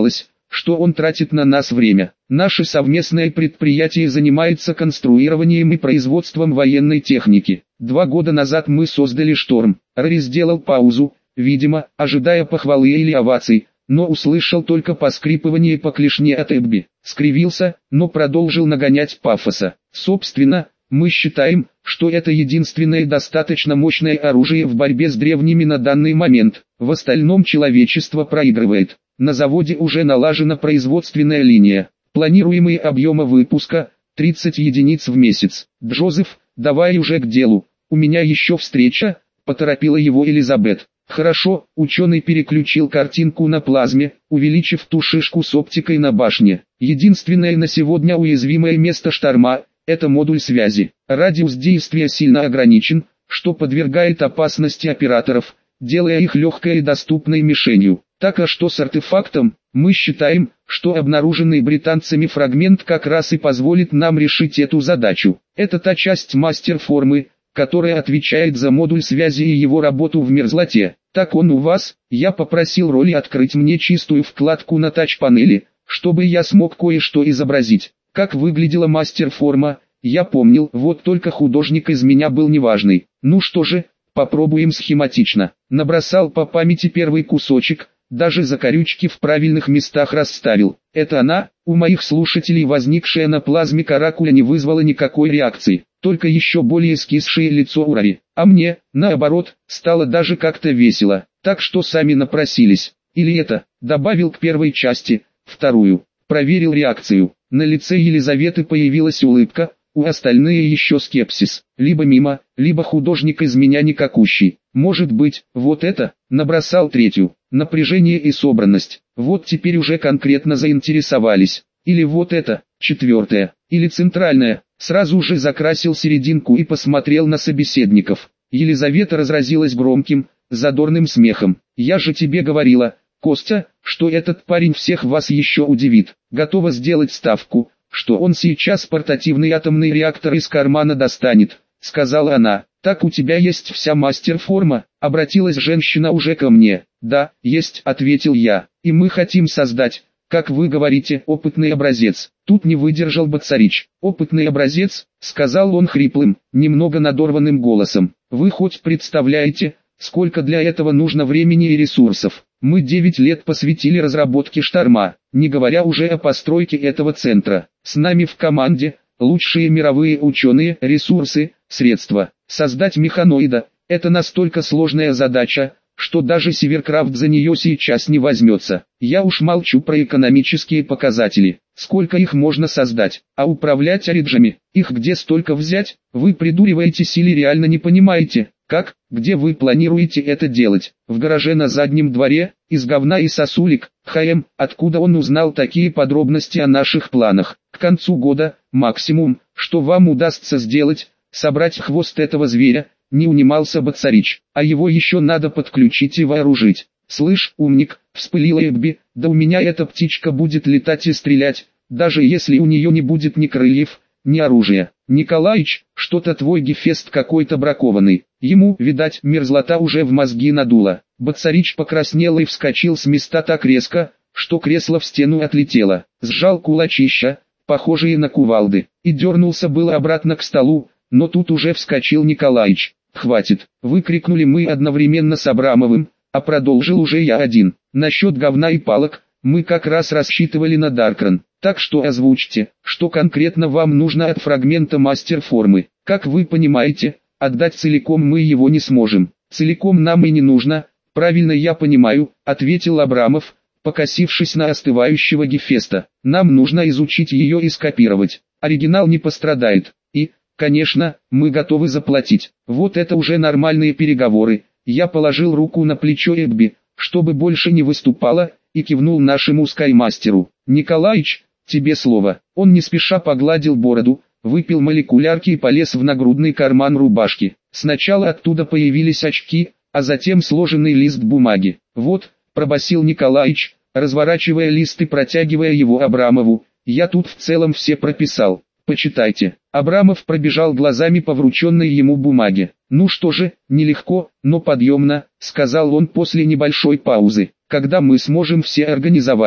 что он тратит на нас время. Наше совместное предприятие занимается конструированием и производством военной техники. Два года назад мы создали «Шторм». Рори сделал паузу, видимо, ожидая похвалы или оваций, но услышал только поскрипывание по клешне от Эбби. Скривился, но продолжил нагонять пафоса. Собственно, мы считаем, что это единственное достаточно мощное оружие в борьбе с древними на данный момент. В остальном человечество проигрывает. На заводе уже налажена производственная линия. Планируемые объемы выпуска – тридцать единиц в месяц. Джозеф, давай уже к делу. У меня еще встреча, поторопила его Элизабет. Хорошо, ученый переключил картинку на плазме, увеличив ту шишку с оптикой на башне. Единственное на сегодня уязвимое место «Шторма» – это модуль связи. Радиус действия сильно ограничен, что подвергает опасности операторов, делая их легкой и доступной мишенью. Так, а что с артефактом? Мы считаем, что обнаруженный британцами фрагмент как раз и позволит нам решить эту задачу. Это та часть мастер-формы, которая отвечает за модуль связи и его работу в мерзлоте. Так он у вас? Я попросил Ролли открыть мне чистую вкладку на тач-панели, чтобы я смог кое-что изобразить. Как выглядела мастер-форма, я помнил, вот только художник из меня был неважный. Ну что же, попробуем схематично. Набросал по памяти первый кусочек, даже закорючки в правильных местах расставил. Это она, у моих слушателей возникшая на плазме каракуля не вызвала никакой реакции, только еще более скисшее лицо у Рори. А мне, наоборот, стало даже как-то весело, так что сами напросились. Или это, добавил к первой части, вторую, проверил реакцию. На лице Елизаветы появилась улыбка, у остальные еще скепсис. Либо мимо, либо художник из меня никакущий. Может быть, вот это, набросал третью. Напряжение и собранность. Вот теперь уже конкретно заинтересовались. Или вот это, четвертое. Или центральное. Сразу же закрасил серединку и посмотрел на собеседников. Елизавета разразилась громким, задорным смехом. Я же тебе говорила, Костя, что этот парень всех вас еще удивит. Готова сделать ставку, что он сейчас портативный атомный реактор из кармана достанет, сказала она. Так у тебя есть вся мастер-форма? Обратилась женщина уже ко мне. Да, есть, ответил я. И мы хотим создать, как вы говорите, опытный образец. Тут не выдержал Бацарич. Опытный образец, сказал он хриплым, немного надорванным голосом. Вы хоть представляете, сколько для этого нужно времени и ресурсов? Мы девять лет посвятили разработке «Шторма», не говоря уже о постройке этого центра. С нами в команде лучшие мировые ученые, ресурсы, средства. Создать механоида – это настолько сложная задача, что даже Северкрафт за нее сейчас не возьмется. Я уж молчу про экономические показатели. Сколько их можно создать, а управлять ориджами, их где столько взять? Вы придуриваетесь или реально не понимаете, как, где вы планируете это делать? В гараже на заднем дворе, из говна и сосулек, ХМ, откуда он узнал такие подробности о наших планах? К концу года, максимум, что вам удастся сделать, собрать хвост этого зверя, не унимался Бацарич, а его еще надо подключить и вооружить. «Слышь, умник», — вспылила Эбби, — «да у меня эта птичка будет летать и стрелять, даже если у нее не будет ни крыльев, ни оружия. Николаич, что-то твой Гефест какой-то бракованный». Ему, видать, мерзлота уже в мозги надула. Бацарич покраснел и вскочил с места так резко, что кресло в стену отлетело. Сжал кулачища, похожие на кувалды, и дернулся было обратно к столу, но тут уже вскочил Николаич. «Хватит!» — выкрикнули мы одновременно с Абрамовым, а продолжил уже я один. «Насчет говна и палок, мы как раз рассчитывали на Даркран, так что озвучьте, что конкретно вам нужно от фрагмента мастер-формы. Как вы понимаете, отдать целиком мы его не сможем. Целиком нам и не нужно, правильно я понимаю», — ответил Абрамов, покосившись на остывающего Гефеста. «Нам нужно изучить ее и скопировать. Оригинал не пострадает. И, конечно, мы готовы заплатить. Вот это уже нормальные переговоры». Я положил руку на плечо Эбби, чтобы больше не выступала, и кивнул нашему скаймастеру. «Николаич, тебе слово». Он не спеша погладил бороду, выпил молекулярки и полез в нагрудный карман рубашки. Сначала оттуда появились очки, а затем сложенный лист бумаги. «Вот», — пробасил Николаич, разворачивая лист и протягивая его Абрамову, — «я тут в целом все прописал. Почитайте». Абрамов пробежал глазами по врученной ему бумаге. «Ну что же, нелегко, но подъемно», — сказал он после небольшой паузы. «Когда мы сможем все организовать?»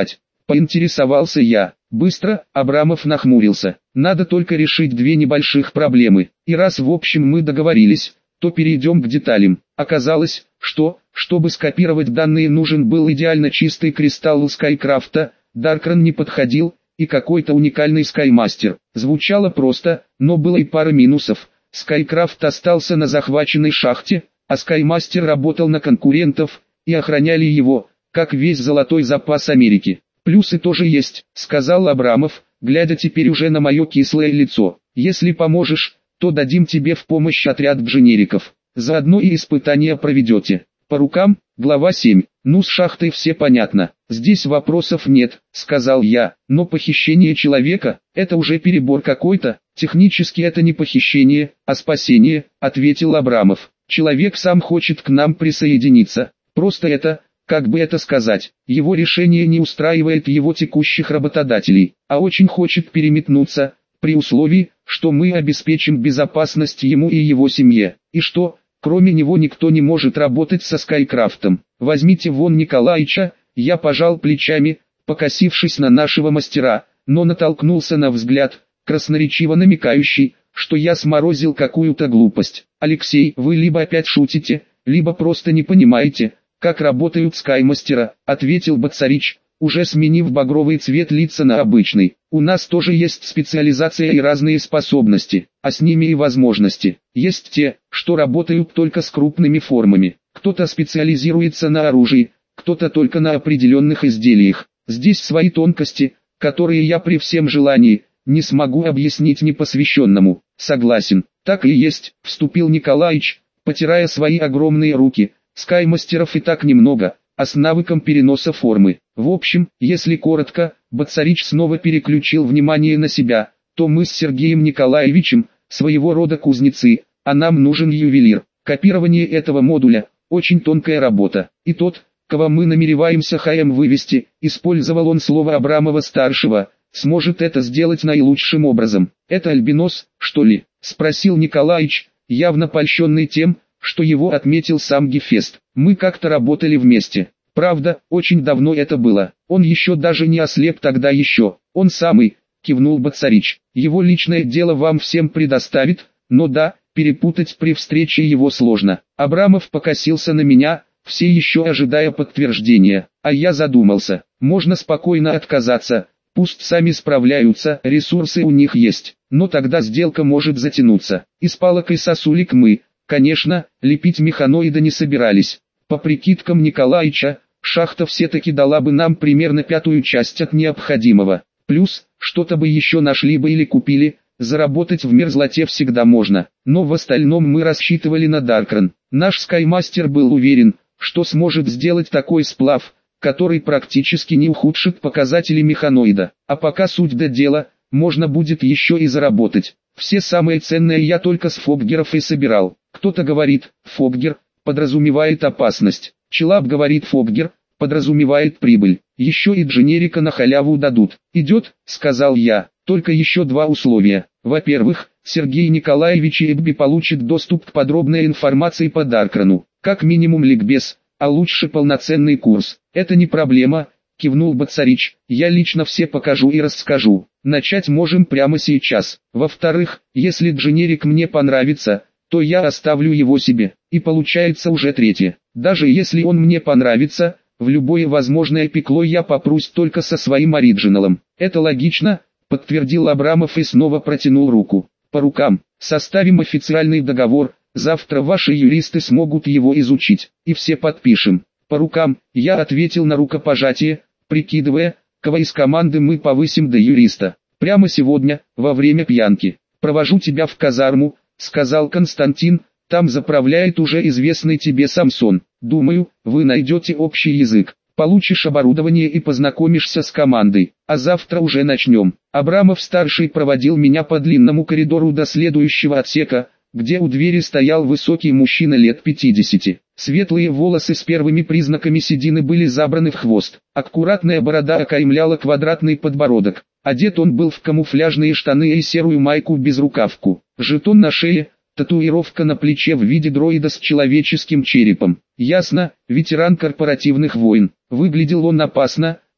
Поинтересовался я. Быстро, Абрамов нахмурился. Надо только решить две небольших проблемы. И раз в общем мы договорились, то перейдем к деталям. Оказалось, что, чтобы скопировать данные, нужен был идеально чистый кристалл у Скайкрафта, Даркран не подходил, и какой-то уникальный Скаймастер. Звучало просто, но было и пара минусов. Скайкрафт остался на захваченной шахте, а Скаймастер работал на конкурентов, и охраняли его, как весь золотой запас Америки. Плюсы тоже есть, сказал Абрамов, глядя теперь уже на мое кислое лицо. Если поможешь, то дадим тебе в помощь отряд дженериков. Заодно и испытания проведете. По рукам, глава семь. Ну, с шахтой все понятно. Здесь вопросов нет, сказал я, но похищение человека, это уже перебор какой-то. Технически это не похищение, а спасение, ответил Абрамов. Человек сам хочет к нам присоединиться. Просто это, как бы это сказать, его решение не устраивает его текущих работодателей, а очень хочет переметнуться, при условии, что мы обеспечим безопасность ему и его семье, и что, кроме него никто не может работать со Скайкрафтом. Возьмите вон Николаича. Я пожал плечами, покосившись на нашего мастера, но натолкнулся на взгляд, красноречиво намекающий, что я сморозил какую-то глупость. Алексей, вы либо опять шутите, либо просто не понимаете, как работают Скаймастера, ответил Бацарич, уже сменив багровый цвет лица на обычный. У нас тоже есть специализация и разные способности, а с ними и возможности. Есть те, что работают только с крупными формами. Кто-то специализируется на оружии, кто-то только на определенных изделиях. Здесь свои тонкости, которые я при всем желании не смогу объяснить непосвященному. Согласен, так и есть, вступил Николаич, потирая свои огромные руки. Скаймастеров и так немного, а с навыком переноса формы. В общем, если коротко, Бацарич снова переключил внимание на себя, то мы с Сергеем Николаевичем, своего рода кузнецы, а нам нужен ювелир. Копирование этого модуля – очень тонкая работа. И тот, кого мы намереваемся ХМ вывести, использовал он слово Абрамова-старшего, сможет это сделать наилучшим образом. Это альбинос, что ли? Спросил Николаич, явно польщенный тем, что его отметил сам Гефест. Мы как-то работали вместе. Правда, очень давно это было. Он еще даже не ослеп тогда еще. Он самый, кивнул Бацарич. Его личное дело вам всем предоставит, но да, перепутать при встрече его сложно. Абрамов покосился на меня, все еще ожидая подтверждения. А я задумался, можно спокойно отказаться, пусть сами справляются, ресурсы у них есть. Но тогда сделка может затянуться. Из палок и сосулек мы, конечно, лепить механоида не собирались. По прикидкам Николаича, шахта все-таки дала бы нам примерно пятую часть от необходимого. Плюс, что-то бы еще нашли бы или купили, заработать в мерзлоте всегда можно. Но в остальном мы рассчитывали на Даркран. Наш Скаймастер был уверен, что сможет сделать такой сплав, который практически не ухудшит показатели механоида. А пока суть до дела, можно будет еще и заработать. Все самые ценные я только с фоггеров и собирал. Кто-то говорит, фоггер подразумевает опасность. Челап говорит, фоггер подразумевает прибыль. Еще и дженерика на халяву дадут. Идет, сказал я, только еще два условия. Во-первых, Сергей Николаевич и Эбби получат доступ к подробной информации по Даркрану. Как минимум ликбез, а лучше полноценный курс. Это не проблема, кивнул Бацарич. Я лично все покажу и расскажу. Начать можем прямо сейчас. Во-вторых, если дженерик мне понравится, то я оставлю его себе. И получается уже третье. Даже если он мне понравится, в любое возможное пекло я попрусь только со своим оригиналом. Это логично, подтвердил Абрамов и снова протянул руку. По рукам, составим официальный договор, завтра ваши юристы смогут его изучить, и все подпишем. По рукам, я ответил на рукопожатие, прикидывая, кого из команды мы повысим до юриста. Прямо сегодня, во время пьянки. Провожу тебя в казарму, сказал Константин, там заправляет уже известный тебе Самсон. Думаю, вы найдете общий язык. Получишь оборудование и познакомишься с командой. А завтра уже начнем. Абрамов-старший проводил меня по длинному коридору до следующего отсека, где у двери стоял высокий мужчина лет пятидесяти. Светлые волосы с первыми признаками седины были забраны в хвост. Аккуратная борода окаймляла квадратный подбородок. Одет он был в камуфляжные штаны и серую майку-безрукавку. Жетон на шее, татуировка на плече в виде дроида с человеческим черепом. Ясно, ветеран корпоративных войн. Выглядел он опасно,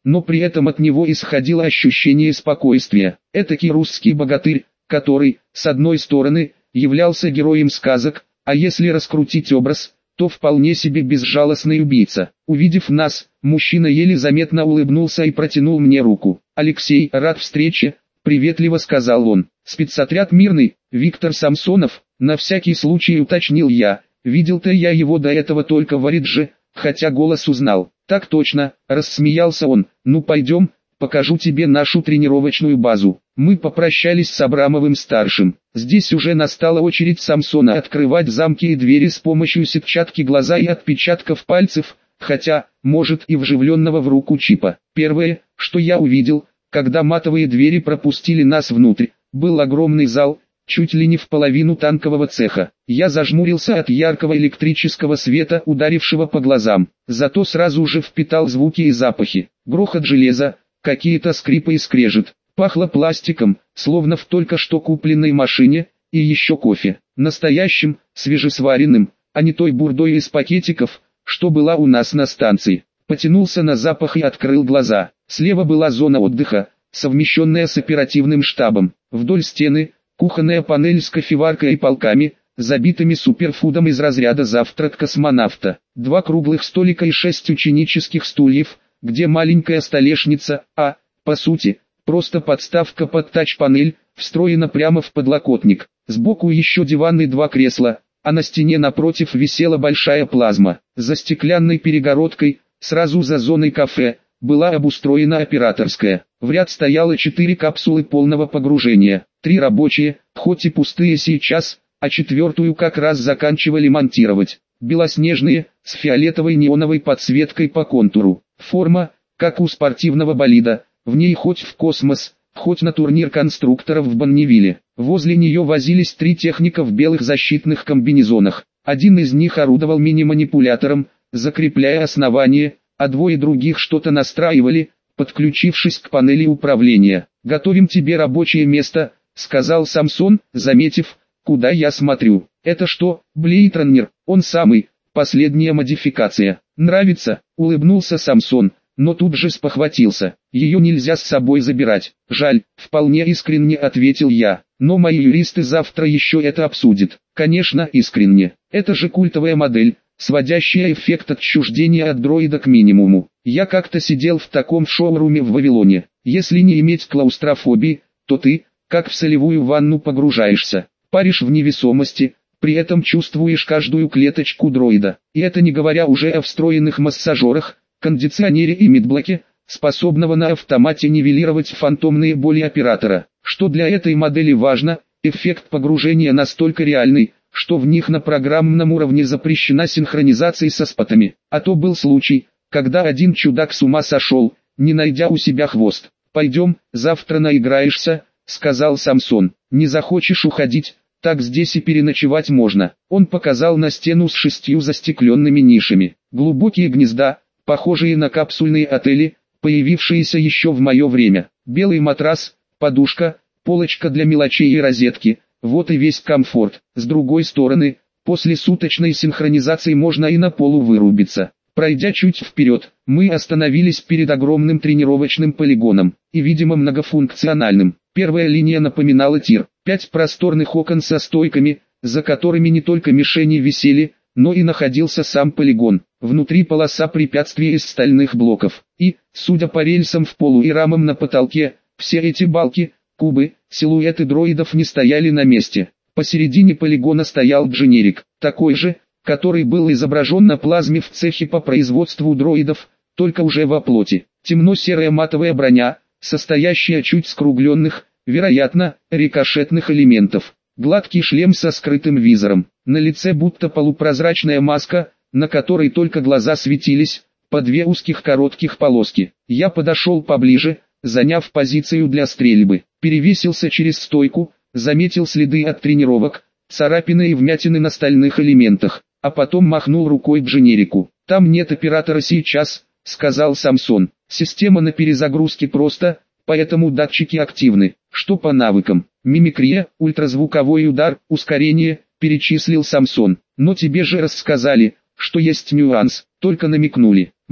но при этом от него исходило ощущение спокойствия. Этакий русский богатырь, который, с одной стороны, являлся героем сказок, а если раскрутить образ, то вполне себе безжалостный убийца. Увидев нас, мужчина еле заметно улыбнулся и протянул мне руку. «Алексей, рад встрече», — приветливо сказал он. «Спецотряд «Мирный», Виктор Самсонов», на всякий случай уточнил я. Видел-то я его до этого только в Оридже, хотя голос узнал. «Так точно», — рассмеялся он. «Ну пойдем, покажу тебе нашу тренировочную базу». Мы попрощались с Абрамовым-старшим. Здесь уже настала очередь Самсона открывать замки и двери с помощью сетчатки глаза и отпечатков пальцев, хотя, может, и вживленного в руку чипа. Первое, что я увидел, когда матовые двери пропустили нас внутрь, был огромный зал, чуть ли не в половину танкового цеха. Я зажмурился от яркого электрического света, ударившего по глазам. Зато сразу же впитал звуки и запахи. Грохот железа, какие-то скрипы и скрежет. Пахло пластиком, словно в только что купленной машине, и еще кофе. Настоящим, свежесваренным, а не той бурдой из пакетиков, что была у нас на станции. Потянулся на запах и открыл глаза. Слева была зона отдыха, совмещенная с оперативным штабом. Вдоль стены кухонная панель с кофеваркой и полками, забитыми суперфудом из разряда «Завтрак космонавта». Два круглых столика и шесть ученических стульев, где маленькая столешница, а, по сути, просто подставка под тач-панель, встроена прямо в подлокотник. Сбоку еще диван и два кресла, а на стене напротив висела большая плазма. За стеклянной перегородкой, сразу за зоной кафе, была обустроена операторская. В ряд стояло четыре капсулы полного погружения. Три рабочие, хоть и пустые сейчас, а четвертую как раз заканчивали монтировать. Белоснежные, с фиолетовой неоновой подсветкой по контуру. Форма, как у спортивного болида, в ней хоть в космос, хоть на турнир конструкторов в Бонневилле. Возле нее возились три техника в белых защитных комбинезонах. Один из них орудовал мини-манипулятором, закрепляя основание, а двое других что-то настраивали, подключившись к панели управления. «Готовим тебе рабочее место», — сказал Самсон, заметив, куда я смотрю. «Это что, Блейд-раннер?» «Он самый, последняя модификация». «Нравится?» — улыбнулся Самсон, но тут же спохватился. «Ее нельзя с собой забирать». «Жаль», — вполне искренне ответил я. «Но мои юристы завтра еще это обсудят». «Конечно, искренне. Это же культовая модель, сводящая эффект отчуждения от дроида к минимуму. Я как-то сидел в таком шоуруме в Вавилоне. Если не иметь клаустрофобии, то ты, как в солевую ванну погружаешься, паришь в невесомости, при этом чувствуешь каждую клеточку дроида. И это не говоря уже о встроенных массажерах, кондиционере и мидблоке, способного на автомате нивелировать фантомные боли оператора. Что для этой модели важно, эффект погружения настолько реальный, что в них на программном уровне запрещена синхронизация со спотами. А то был случай, когда один чудак с ума сошел, не найдя у себя хвост. «Пойдем, завтра наиграешься», — сказал Самсон. «Не захочешь уходить, так здесь и переночевать можно». Он показал на стену с шестью застекленными нишами. Глубокие гнезда, похожие на капсульные отели, появившиеся еще в мое время. Белый матрас, подушка, полочка для мелочей и розетки. Вот и весь комфорт. С другой стороны, после суточной синхронизации можно и на полу вырубиться. Пройдя чуть вперед, мы остановились перед огромным тренировочным полигоном, и видимо многофункциональным. Первая линия напоминала тир. Пять просторных окон со стойками, за которыми не только мишени висели, но и находился сам полигон. Внутри полоса препятствий из стальных блоков. И, судя по рельсам в полу и рамам на потолке, все эти балки, кубы, силуэты дроидов не стояли на месте. Посередине полигона стоял дженерик, такой же, который был изображен на плазме в цехе по производству дроидов, только уже во плоти. Темно-серая матовая броня, состоящая чуть скругленных, вероятно, рикошетных элементов. Гладкий шлем со скрытым визором. На лице будто полупрозрачная маска, на которой только глаза светились, по две узких коротких полоски. Я подошел поближе, заняв позицию для стрельбы. Перевесился через стойку, заметил следы от тренировок, царапины и вмятины на стальных элементах, а потом махнул рукой к дженерику. «Там нет оператора сейчас», — сказал Самсон. «Система на перезагрузке просто, поэтому датчики активны». «Что по навыкам?» «Мимикрия, ультразвуковой удар, ускорение», — перечислил Самсон. «Но тебе же рассказали, что есть нюанс, только намекнули».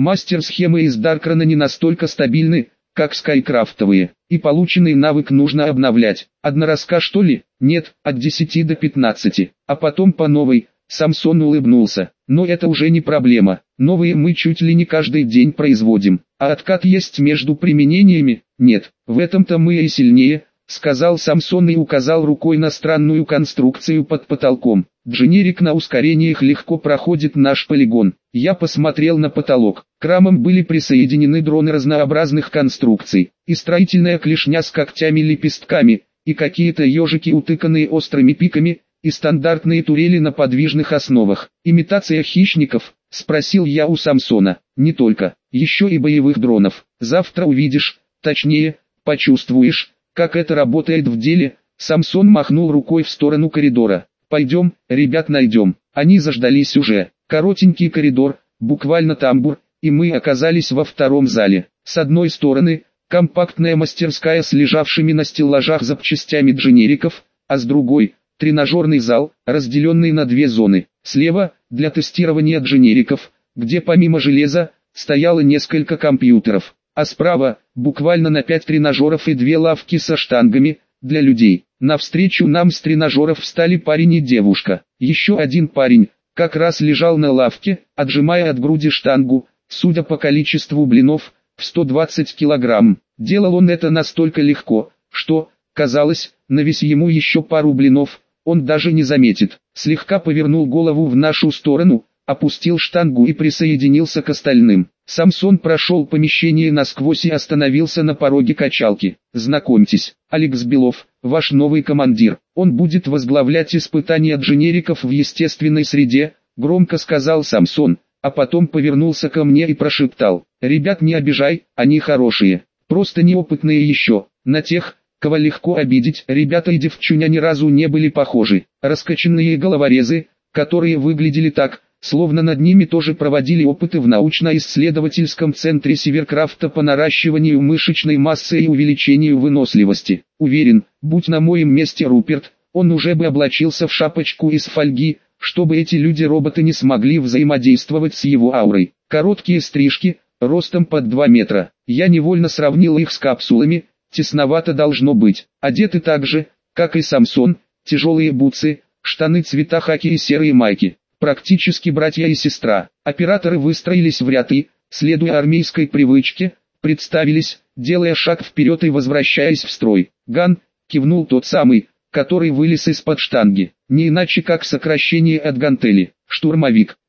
Мастер-схемы из Даркрана не настолько стабильны, как скайкрафтовые, и полученный навык нужно обновлять. Одноразка что ли? Нет, от десяти до пятнадцати, а потом по новой. Самсон улыбнулся. Но это уже не проблема. Новые мы чуть ли не каждый день производим. А откат есть между применениями? Нет, в этом-то мы и сильнее, сказал Самсон и указал рукой на странную конструкцию под потолком. Дженерик на ускорениях легко проходит наш полигон. Я посмотрел на потолок. К рамам были присоединены дроны разнообразных конструкций, и строительная клешня с когтями-лепестками, и какие-то ежики, утыканные острыми пиками, и стандартные турели на подвижных основах. «Имитация хищников?» – спросил я у Самсона. «Не только, еще и боевых дронов. Завтра увидишь, точнее, почувствуешь, как это работает в деле». Самсон махнул рукой в сторону коридора. «Пойдем, ребят, найдем». Они заждались уже. Коротенький коридор, буквально тамбур, и мы оказались во втором зале. С одной стороны, компактная мастерская с лежавшими на стеллажах запчастями дженериков, а с другой – тренажерный зал, разделенный на две зоны. Слева – для тестирования дженериков, где помимо железа, стояло несколько компьютеров, а справа – буквально на пять тренажеров и две лавки со штангами, для людей. Навстречу нам с тренажеров встали парень и девушка. Еще один парень, как раз лежал на лавке, отжимая от груди штангу, судя по количеству блинов, в сто двадцать килограмм. Делал он это настолько легко, что, казалось, навесь ему еще пару блинов, он даже не заметит. Слегка повернул голову в нашу сторону, опустил штангу и присоединился к остальным. Самсон прошел помещение насквозь и остановился на пороге качалки. «Знакомьтесь, Алекс Белов, ваш новый командир. Он будет возглавлять испытания дженериков в естественной среде», — громко сказал Самсон, а потом повернулся ко мне и прошептал: «Ребят, не обижай, они хорошие, просто неопытные еще. На тех, кого легко обидеть». Ребята и девчуня ни разу не были похожи. Раскачанные головорезы, которые выглядели так, словно над ними тоже проводили опыты в научно-исследовательском центре Северкрафта по наращиванию мышечной массы и увеличению выносливости. Уверен, будь на моем месте Руперт, он уже бы облачился в шапочку из фольги, чтобы эти люди-роботы не смогли взаимодействовать с его аурой. Короткие стрижки, ростом под два метра. Я невольно сравнил их с капсулами, тесновато должно быть. Одеты так же, как и Самсон, тяжелые бутсы, штаны цвета хаки и серые майки. Практически братья и сестра. Операторы выстроились в ряд и, следуя армейской привычке, представились, делая шаг вперед и возвращаясь в строй. «Ган», кивнул тот самый, который вылез из-под штанги. Не иначе как сокращение от гантели. «Штурмовик».